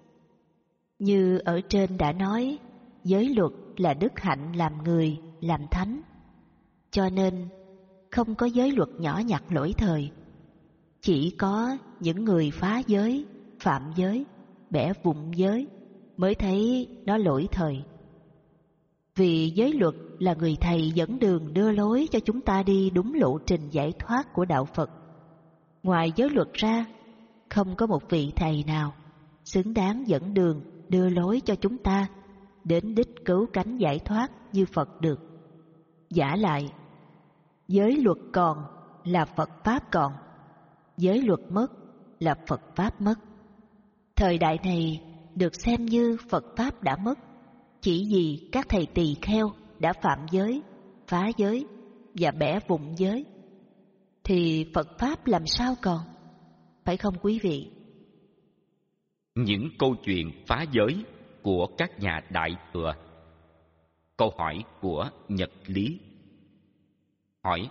Như ở trên đã nói, giới luật là đức hạnh làm người, làm thánh. Cho nên không có giới luật nhỏ nhặt lỗi thời. Chỉ có những người phá giới, phạm giới, bẻ vụn giới mới thấy nó lỗi thời. Vì giới luật là người thầy dẫn đường đưa lối cho chúng ta đi đúng lộ trình giải thoát của đạo Phật. Ngoài giới luật ra, không có một vị thầy nào xứng đáng dẫn đường đưa lối cho chúng ta đến đích cứu cánh giải thoát như Phật được. Vả lại, giới luật còn là Phật Pháp còn, giới luật mất là Phật Pháp mất. Thời đại này được xem như Phật Pháp đã mất, chỉ vì các thầy tỳ kheo đã phạm giới, phá giới và bẻ vụn giới. Thì Phật Pháp làm sao còn? Phải không quý vị? Những câu chuyện phá giới của các nhà Đại Thừa. Câu hỏi của Nhật Lý hỏi: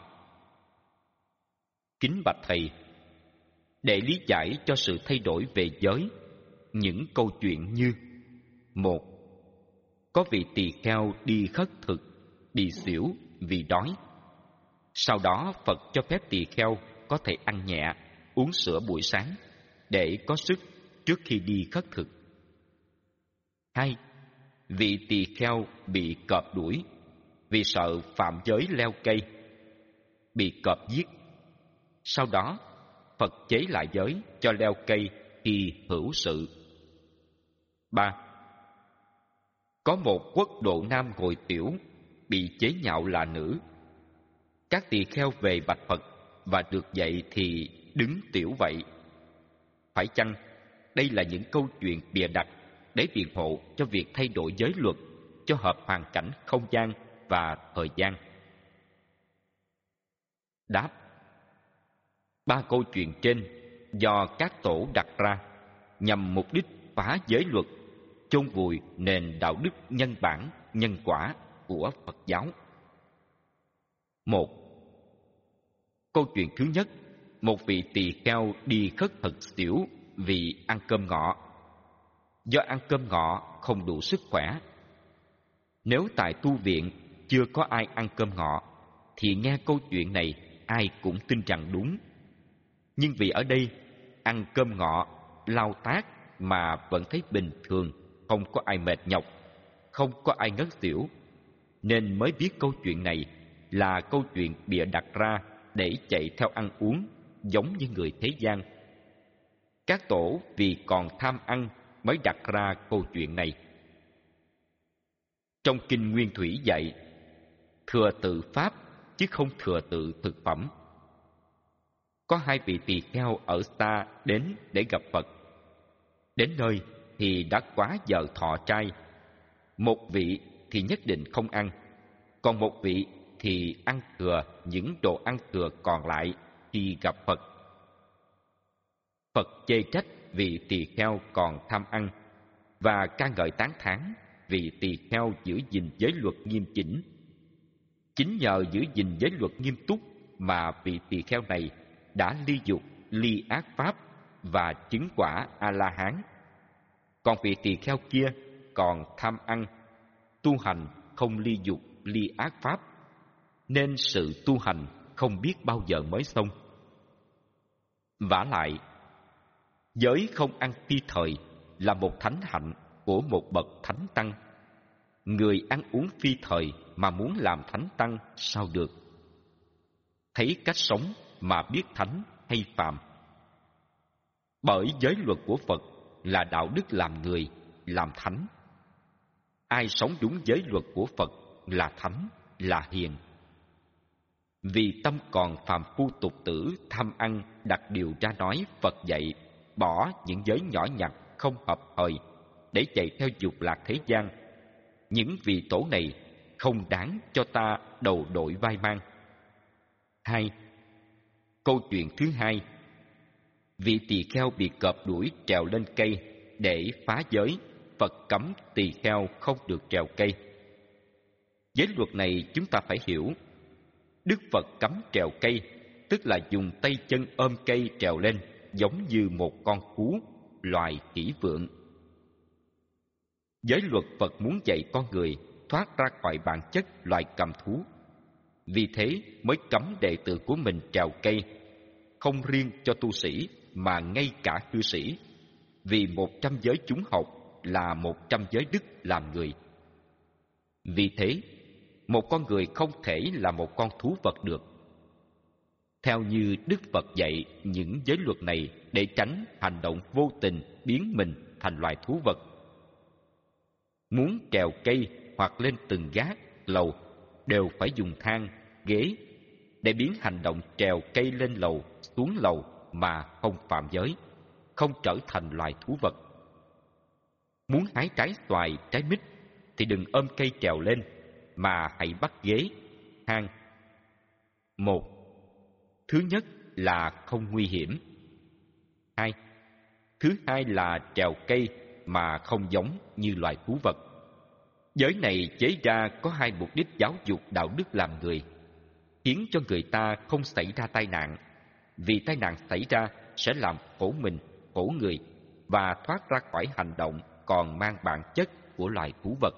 kính bạch thầy, để lý giải cho sự thay đổi về giới, những câu chuyện như: một, có vị tỳ kheo đi khất thực, đi xỉu vì đói. Sau đó Phật cho phép tỳ kheo có thể ăn nhẹ, uống sữa buổi sáng để có sức trước khi đi khất thực. Hai, vị tỳ kheo bị cọp đuổi vì sợ phạm giới leo cây, bị cọp giết. Sau đó Phật chế lại giới cho leo cây khi hữu sự. Ba, có một quốc độ nam ngồi tiểu bị chế nhạo là nữ. Các tỳ kheo về bạch Phật và được dạy thì đứng tiểu vậy. Phải chăng đây là những câu chuyện bịa đặt để biện hộ cho việc thay đổi giới luật cho hợp hoàn cảnh không gian và thời gian? Đáp: ba câu chuyện trên do các tổ đặt ra nhằm mục đích phá giới luật, chôn vùi nền đạo đức nhân bản, nhân quả của Phật giáo. Một, câu chuyện thứ nhất, một vị tỳ kheo đi khất thực xỉu vì ăn cơm ngọ. Do ăn cơm ngọ không đủ sức khỏe. Nếu tại tu viện chưa có ai ăn cơm ngọ thì nghe câu chuyện này ai cũng tin rằng đúng. Nhưng vì ở đây ăn cơm ngọ lao tác mà vẫn thấy bình thường, không có ai mệt nhọc, không có ai ngất xỉu, nên mới biết câu chuyện này là câu chuyện bịa đặt ra để chạy theo ăn uống giống như người thế gian. Các tổ vì còn tham ăn mới đặt ra câu chuyện này. Trong Kinh Nguyên Thủy dạy, thừa tự pháp chứ không thừa tự thực phẩm. có hai vị tỳ kheo ở xa đến để gặp Phật. Đến nơi thì đã quá giờ thọ trai. Một vị thì nhất định không ăn, còn một vị thì ăn thừa những đồ ăn thừa còn lại khi gặp Phật. Phật chê trách vị tỳ kheo còn tham ăn và ca ngợi tán thán vị tỳ kheo giữ gìn giới luật nghiêm chỉnh. Chính nhờ giữ gìn giới luật nghiêm túc mà vị tỳ kheo này đã ly dục, ly ác pháp và chứng quả A-la-hán. Còn vị tỳ kheo kia còn tham ăn, tu hành không ly dục, ly ác pháp, nên sự tu hành không biết bao giờ mới xong. Vả lại, giới không ăn phi thời là một thánh hạnh của một bậc thánh tăng. Người ăn uống phi thời mà muốn làm thánh tăng sao được? Thấy cách sống mà biết thánh hay phàm. Bởi giới luật của Phật là đạo đức làm người, làm thánh. Ai sống đúng giới luật của Phật là thánh, là hiền. Vì tâm còn phàm phu tục tử tham ăn đặt điều ra nói Phật dạy bỏ những giới nhỏ nhặt không hợp thời để chạy theo dục lạc thế gian. Những vị tổ này không đáng cho ta đầu đội vai mang. Hai. Câu chuyện thứ hai. Vị tỳ kheo bị cọp đuổi trèo lên cây để phá giới. Phật cấm tỳ kheo không được trèo cây. Giới luật này chúng ta phải hiểu. Đức Phật cấm trèo cây, tức là dùng tay chân ôm cây trèo lên, giống như một con cú, loài kỹ vượng. Giới luật Phật muốn dạy con người thoát ra khỏi bản chất loài cầm thú. Vì thế mới cấm đệ tử của mình trèo cây, không riêng cho tu sĩ mà ngay cả cư sĩ. Vì một trăm giới chúng học là một trăm giới đức làm người. Vì thế, một con người không thể là một con thú vật được. Theo như Đức Phật dạy những giới luật này để tránh hành động vô tình biến mình thành loài thú vật. Muốn trèo cây hoặc lên từng gác, lầu đều phải dùng thang, ghế để biến hành động trèo cây lên lầu, xuống lầu mà không phạm giới, không trở thành loài thú vật. Muốn hái trái xoài, trái mít thì đừng ôm cây trèo lên, mà hãy bắt ghế, thang. Một, thứ nhất là không nguy hiểm. Hai, thứ hai là trèo cây mà không giống như loài thú vật. Giới này chế ra có hai mục đích giáo dục đạo đức làm người, khiến cho người ta không xảy ra tai nạn, vì tai nạn xảy ra sẽ làm khổ mình, khổ người và thoát ra khỏi hành động còn mang bản chất của loài thú vật.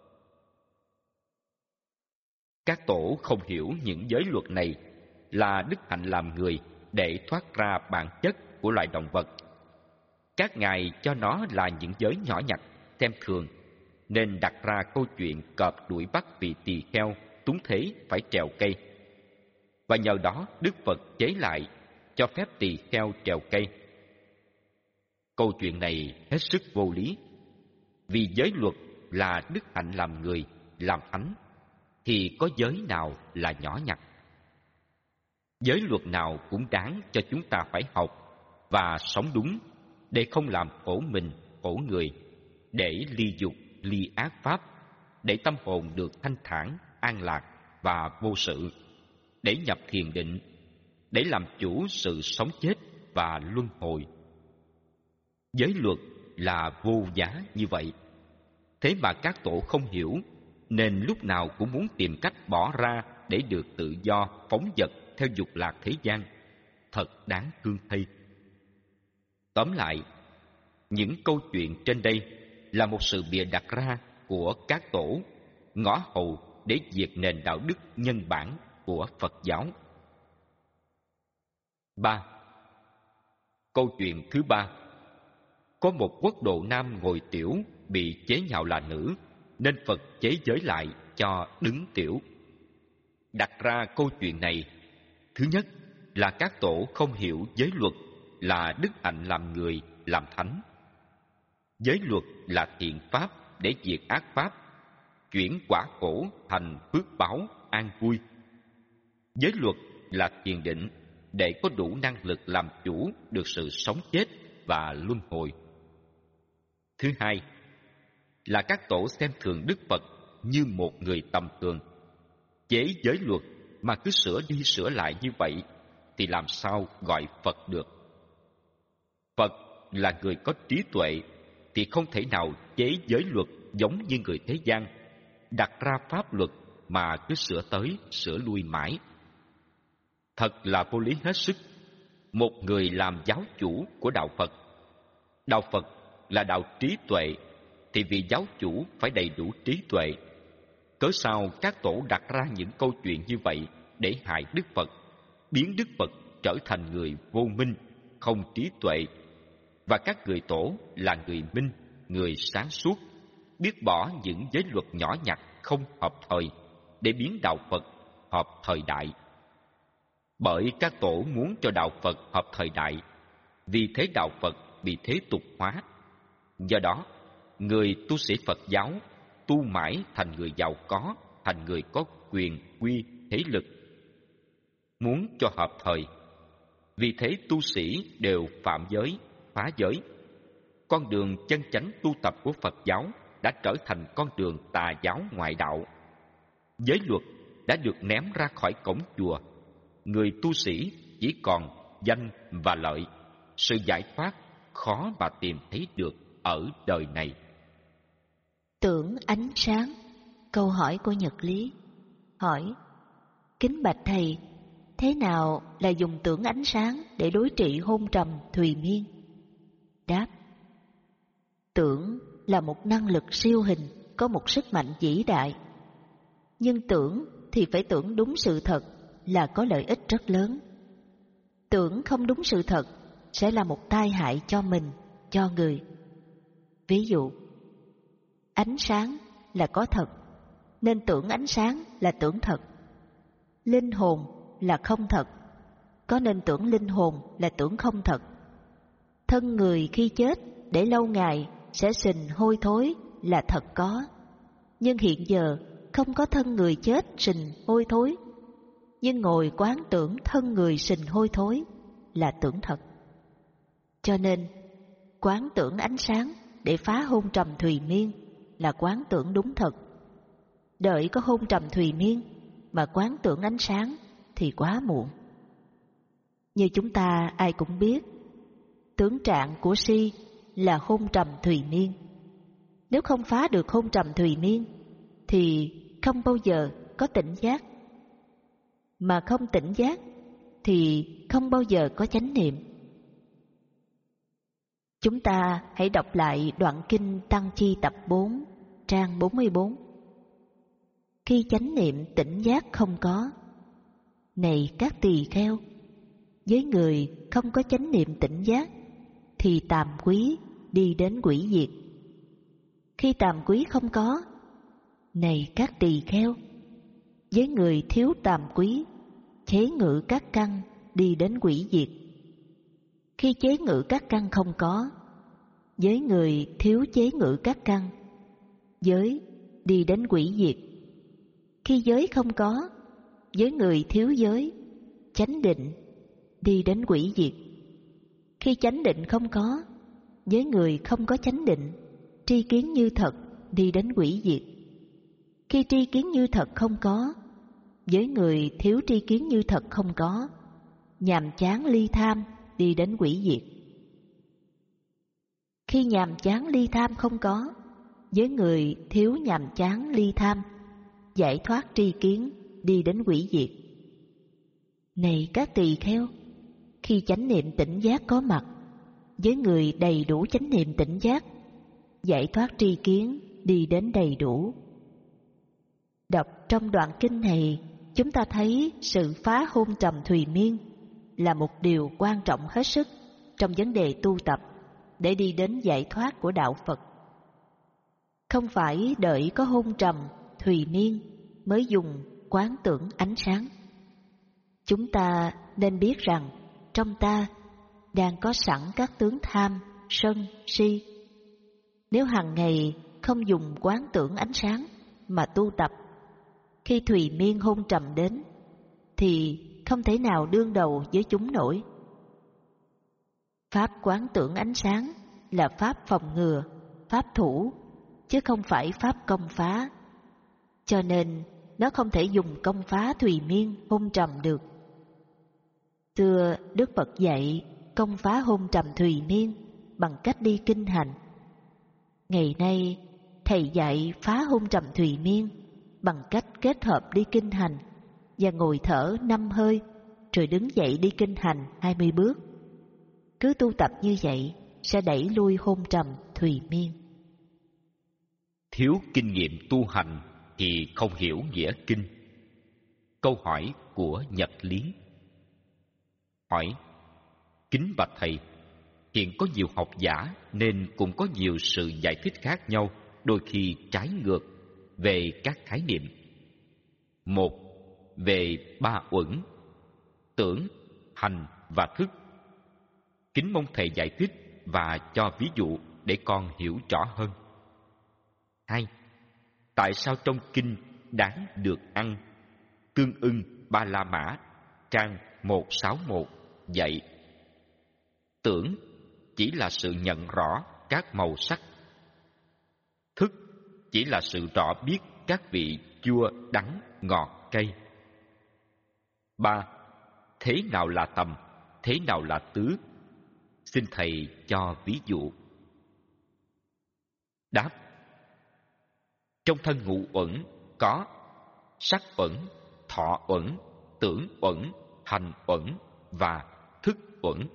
Các tổ không hiểu những giới luật này là đức hạnh làm người để thoát ra bản chất của loài động vật. Các ngài cho nó là những giới nhỏ nhặt, xem thường, nên đặt ra câu chuyện cọp đuổi bắt vị tỳ kheo túng thế phải trèo cây. Và nhờ đó Đức Phật chế lại, cho phép tỳ kheo trèo cây. Câu chuyện này hết sức vô lý. Vì giới luật là đức hạnh làm người, làm thánh, thì có giới nào là nhỏ nhặt? Giới luật nào cũng đáng cho chúng ta phải học và sống đúng, để không làm khổ mình, khổ người, để ly dục, ly ác pháp, để tâm hồn được thanh thản, an lạc và vô sự, để nhập thiền định, để làm chủ sự sống chết và luân hồi. Giới luật là vô giá như vậy. Thế mà các tổ không hiểu, nên lúc nào cũng muốn tìm cách bỏ ra để được tự do phóng dật theo dục lạc thế gian. Thật đáng thương thay. Tóm lại, những câu chuyện trên đây là một sự bịa đặt ra của các tổ, ngõ hầu để diệt nền đạo đức nhân bản của Phật giáo. Ba. Câu chuyện thứ ba. Có một quốc độ nam ngồi tiểu bị chế nhạo là nữ, nên Phật chế giới lại cho đứng tiểu. Đặt ra câu chuyện này, thứ nhất là các tổ không hiểu giới luật là đức hạnh làm người, làm thánh. Giới luật là thiện pháp để diệt ác pháp, chuyển quả khổ thành phước báo, an vui. Giới luật là thiền định, để có đủ năng lực làm chủ được sự sống chết và luân hồi. Thứ hai là các tổ xem thường Đức Phật như một người tầm thường. Chế giới luật mà cứ sửa đi sửa lại như vậy thì làm sao gọi Phật được? Phật là người có trí tuệ thì không thể nào chế giới luật giống như người thế gian, đặt ra pháp luật mà cứ sửa tới sửa lui mãi. Thật là vô lý hết sức. Một người làm giáo chủ của đạo Phật, đạo Phật là đạo trí tuệ, thì vị giáo chủ phải đầy đủ trí tuệ. Cớ sao các tổ đặt ra những câu chuyện như vậy để hại Đức Phật, biến Đức Phật trở thành người vô minh, không trí tuệ, và các người tổ là người minh, người sáng suốt, biết bỏ những giới luật nhỏ nhặt không hợp thời để biến đạo Phật hợp thời đại. Bởi các tổ muốn cho đạo Phật hợp thời đại, vì thế đạo Phật bị thế tục hóa. Do đó, người tu sĩ Phật giáo tu mãi thành người giàu có, thành người có quyền quy thế lực, muốn cho hợp thời. Vì thế tu sĩ đều phạm giới, phá giới. Con đường chân chánh tu tập của Phật giáo đã trở thành con đường tà giáo ngoại đạo. Giới luật đã được ném ra khỏi cổng chùa. Người tu sĩ chỉ còn danh và lợi. Sự giải thoát khó mà tìm thấy được ở đời này. Tưởng ánh sáng. Câu hỏi của Nhật Lý hỏi: kính bạch thầy, thế nào là dùng tưởng ánh sáng để đối trị hôn trầm thùy miên? Đáp: tưởng là một năng lực siêu hình, có một sức mạnh vĩ đại. Nhưng tưởng thì phải tưởng đúng sự thật là có lợi ích rất lớn. Tưởng không đúng sự thật sẽ là một tai hại cho mình, cho người. Ví dụ, ánh sáng là có thật, nên tưởng ánh sáng là tưởng thật. Linh hồn là không thật, có nên tưởng linh hồn là tưởng không thật. Thân người khi chết để lâu ngày sẽ sình hôi thối là thật có. Nhưng hiện giờ không có thân người chết sình hôi thối, nhưng ngồi quán tưởng thân người sình hôi thối là tưởng thật. Cho nên quán tưởng ánh sáng để phá hôn trầm thùy miên là quán tưởng đúng thật. Đợi có hôn trầm thùy miên mà quán tưởng ánh sáng thì quá muộn. Như chúng ta ai cũng biết, tướng trạng của si là hôn trầm thùy miên. Nếu không phá được hôn trầm thùy miên thì không bao giờ có tỉnh giác. Mà không tỉnh giác thì không bao giờ có chánh niệm. Chúng ta hãy đọc lại đoạn kinh Tăng Chi tập bốn, trang bốn mươi bốn. Khi chánh niệm tỉnh giác không có, này các tỳ kheo, với người không có chánh niệm tỉnh giác thì tàm quý đi đến quỷ diệt. Khi tàm quý không có, này các tỳ kheo, với người thiếu tàm quý, chế ngự các căn đi đến quỷ diệt. Khi chế ngự các căn không có, với người thiếu chế ngự các căn, giới đi đến quỷ diệt. Khi giới không có, với người thiếu giới, chánh định đi đến quỷ diệt. Khi chánh định không có, với người không có chánh định, tri kiến như thật đi đến quỷ diệt. Khi tri kiến như thật không có, với người thiếu tri kiến như thật không có, nhàm chán ly tham đi đến quỷ diệt. Khi nhàm chán ly tham không có, với người thiếu nhàm chán ly tham, giải thoát tri kiến đi đến quỷ diệt. Này các tỳ kheo, khi chánh niệm tỉnh giác có mặt, với người đầy đủ chánh niệm tỉnh giác, giải thoát tri kiến đi đến đầy đủ. Đọc trong đoạn kinh này, chúng ta thấy sự phá hôn trầm thùy miên là một điều quan trọng hết sức trong vấn đề tu tập để đi đến giải thoát của đạo Phật. Không phải đợi có hôn trầm thùy miên mới dùng quán tưởng ánh sáng. Chúng ta nên biết rằng trong ta đang có sẵn các tướng tham, sân, si. Nếu hàng ngày không dùng quán tưởng ánh sáng mà tu tập, khi thùy miên hôn trầm đến thì không thể nào đương đầu với chúng nổi. Pháp quán tưởng ánh sáng là pháp phòng ngừa, pháp thủ, chứ không phải pháp công phá. Cho nên nó không thể dùng công phá thùy miên hôn trầm được. Xưa Đức Phật dạy công phá hôn trầm thùy miên bằng cách đi kinh hành. Ngày nay Thầy dạy phá hôn trầm thùy miên bằng cách kết hợp đi kinh hành và ngồi thở năm hơi rồi đứng dậy đi kinh hành hai mươi bước. Cứ tu tập như vậy sẽ đẩy lui hôn trầm thùy miên. Thiếu kinh nghiệm tu hành thì không hiểu nghĩa kinh. Câu hỏi của Nhật Lý. Hỏi: kính bạch thầy, hiện có nhiều học giả nên cũng có nhiều sự giải thích khác nhau, đôi khi trái ngược về các khái niệm. Một, về ba uẩn: tưởng, hành và thức. Kính mong thầy giải thích và cho ví dụ để con hiểu rõ hơn. Hai, tại sao trong kinh đáng được ăn, Tương ưng Ba La Mã trang một sáu một dạy tưởng chỉ là sự nhận rõ các màu sắc, thức chỉ là sự rõ biết các vị chua, đắng, ngọt, cay. Ba, thế nào là tầm, thế nào là tứ? Xin thầy cho ví dụ. Đáp: trong thân ngũ uẩn có sắc uẩn, thọ uẩn, tưởng uẩn, hành uẩn và thức uẩn.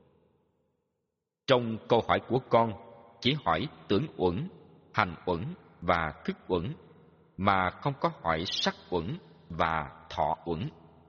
Trong câu hỏi của con chỉ hỏi tưởng uẩn, hành uẩn và thức uẩn, mà không có hỏi sắc uẩn và thọ uẩn.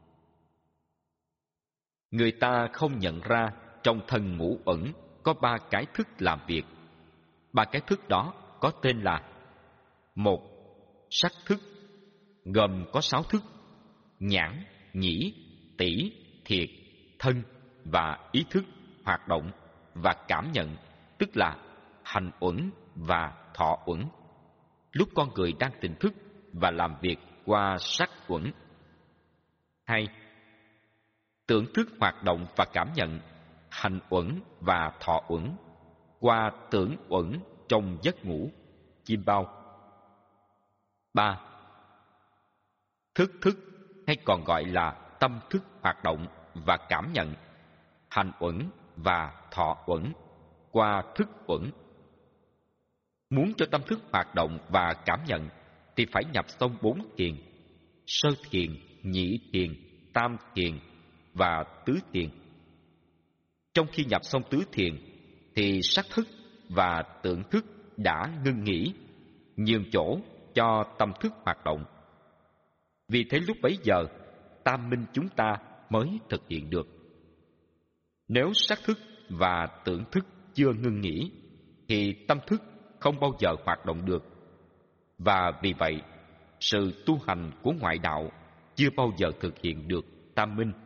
Người ta không nhận ra trong thân ngũ uẩn có ba cái thức làm việc. Ba cái thức đó có tên là: một, sắc thức, gồm có sáu thức: nhãn, nhĩ, tỷ, thiệt, thân và ý thức hoạt động và cảm nhận, tức là hành uẩn và thọ uẩn, lúc con người đang tỉnh thức và làm việc qua sắc uẩn. Hai, tưởng thức hoạt động và cảm nhận, hành uẩn và thọ uẩn, qua tưởng uẩn trong giấc ngủ, chim bao. Ba, thức thức hay còn gọi là tâm thức hoạt động và cảm nhận, hành uẩn và thọ uẩn, qua thức uẩn. Muốn cho tâm thức hoạt động và cảm nhận thì phải nhập xong bốn thiền: sơ thiền, nhị thiền, tam thiền và tứ thiền. Trong khi nhập xong tứ thiền thì sắc thức và tưởng thức đã ngưng nghỉ, nhường chỗ cho tâm thức hoạt động. Vì thế lúc bấy giờ tam minh chúng ta mới thực hiện được. Nếu sắc thức và tưởng thức chưa ngưng nghỉ thì tâm thức không bao giờ hoạt động được. Và vì vậy, sự tu hành của ngoại đạo chưa bao giờ thực hiện được tam minh.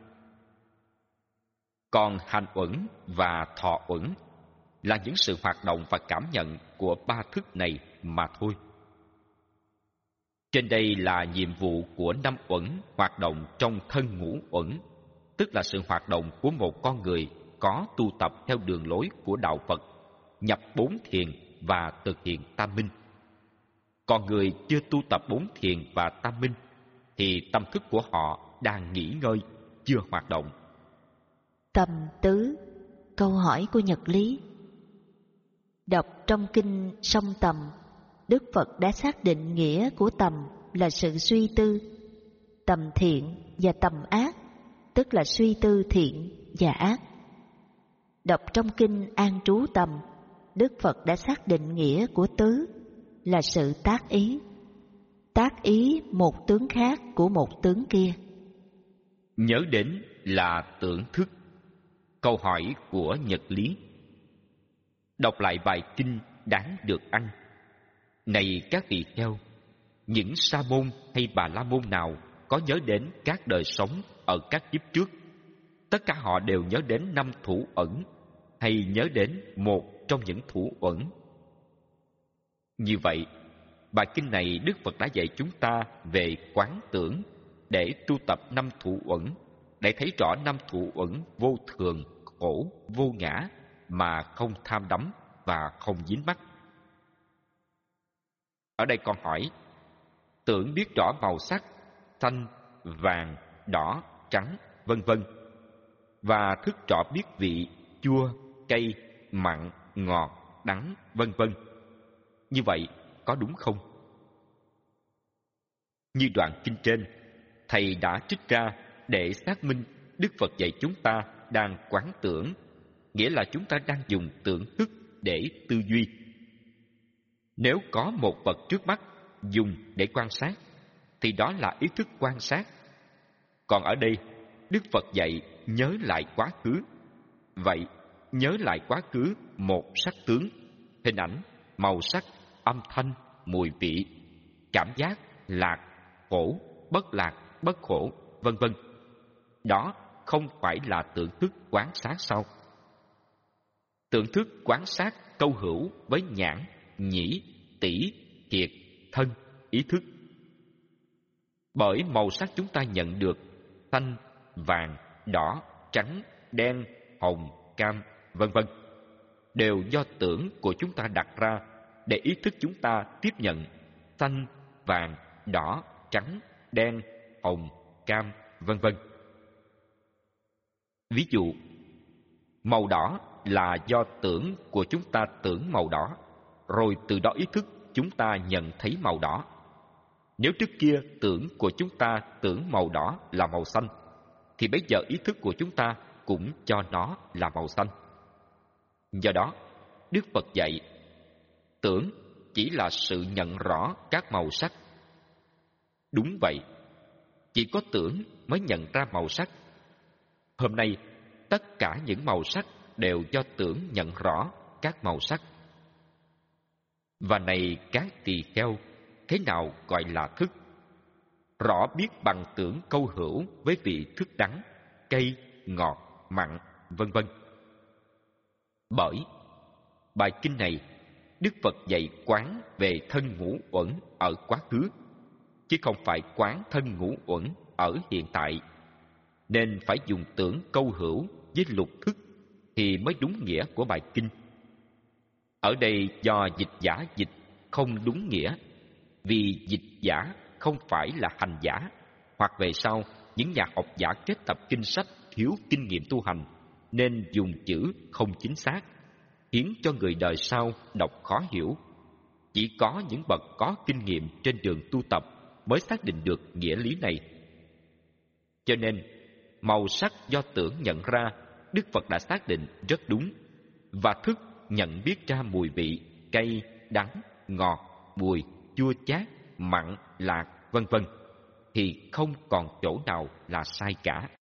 Còn hành uẩn và thọ uẩn là những sự hoạt động và cảm nhận của ba thức này mà thôi. Trên đây là nhiệm vụ của năm uẩn hoạt động trong thân ngũ uẩn, tức là sự hoạt động của một con người có tu tập theo đường lối của đạo Phật, nhập bốn thiền và thực hiện tam minh. Còn người chưa tu tập bốn thiền và tam minh thì tâm thức của họ đang nghỉ ngơi, chưa hoạt động. Tầm tứ. Câu hỏi của Nhật Lý. Đọc trong kinh Song Tầm, Đức Phật đã xác định nghĩa của tầm là sự suy tư, tầm thiện và tầm ác, tức là suy tư thiện và ác. Đọc trong kinh An Trú Tầm, Đức Phật đã xác định nghĩa của tứ là sự tác ý, tác ý một tướng khác của một tướng kia. Nhớ đến là tưởng thức. Câu hỏi của Nhật Lý. Đọc lại bài kinh đáng được ăn. Này các vị kheo, những sa môn hay bà la môn nào có nhớ đến các đời sống ở các kiếp trước, tất cả họ đều nhớ đến năm thủ ẩn hay nhớ đến một trong những thủ uẩn. Như vậy, bài kinh này Đức Phật đã dạy chúng ta về quán tưởng để tu tập năm thủ uẩn để thấy rõ năm thủ uẩn vô thường, khổ, vô ngã mà không tham đắm và không dính mắc. Ở đây con hỏi, tưởng biết rõ màu sắc xanh, vàng, đỏ, trắng, vân vân, và thức rõ biết vị chua, cay, mặn, ngọt, đắng, vân vân. Như vậy có đúng không? Như đoạn kinh trên, thầy đã trích ra để xác minh Đức Phật dạy chúng ta đang quán tưởng, nghĩa là chúng ta đang dùng tưởng thức để tư duy. Nếu có một vật trước mắt dùng để quan sát, thì đó là ý thức quan sát. Còn ở đây, Đức Phật dạy nhớ lại quá khứ. Vậy, nhớ lại quá khứ một sắc tướng, hình ảnh, màu sắc, âm thanh, mùi vị, cảm giác, lạc, khổ, bất lạc, bất khổ, vân vân. Đó không phải là tưởng thức quán sát sao? Tưởng thức quán sát câu hữu với nhãn, nhĩ, tỷ, kiệt, thân, ý thức. Bởi màu sắc chúng ta nhận được xanh, vàng, đỏ, trắng, đen, hồng, cam, vân vân đều do tưởng của chúng ta đặt ra để ý thức chúng ta tiếp nhận xanh, vàng, đỏ, trắng, đen, hồng, cam, vân vân. Ví dụ, màu đỏ là do tưởng của chúng ta tưởng màu đỏ, rồi từ đó ý thức chúng ta nhận thấy màu đỏ. Nếu trước kia tưởng của chúng ta tưởng màu đỏ là màu xanh, thì bây giờ ý thức của chúng ta cũng cho nó là màu xanh. Do đó, Đức Phật dạy, tưởng chỉ là sự nhận rõ các màu sắc. Đúng vậy, chỉ có tưởng mới nhận ra màu sắc. Hôm nay, tất cả những màu sắc đều do tưởng nhận rõ các màu sắc. Và này các tỳ kheo, thế nào gọi là thức? Rõ biết bằng tưởng câu hữu với vị thức đắng, cay, ngọt, mặn, vân vân. Bởi bài kinh này, Đức Phật dạy quán về thân ngũ uẩn ở quá khứ, chứ không phải quán thân ngũ uẩn ở hiện tại, nên phải dùng tưởng câu hữu với lục thức thì mới đúng nghĩa của bài kinh. Ở đây do dịch giả dịch không đúng nghĩa, vì dịch giả không phải là hành giả, hoặc về sau những nhà học giả kết tập kinh sách thiếu kinh nghiệm tu hành nên dùng chữ không chính xác, khiến cho người đời sau đọc khó hiểu. Chỉ có những bậc có kinh nghiệm trên đường tu tập mới xác định được nghĩa lý này. Cho nên, màu sắc do tưởng nhận ra, Đức Phật đã xác định rất đúng, và thức nhận biết ra mùi vị, cay, đắng, ngọt, bùi, chua chát, mặn, lạc, vân vân, thì không còn chỗ nào là sai cả.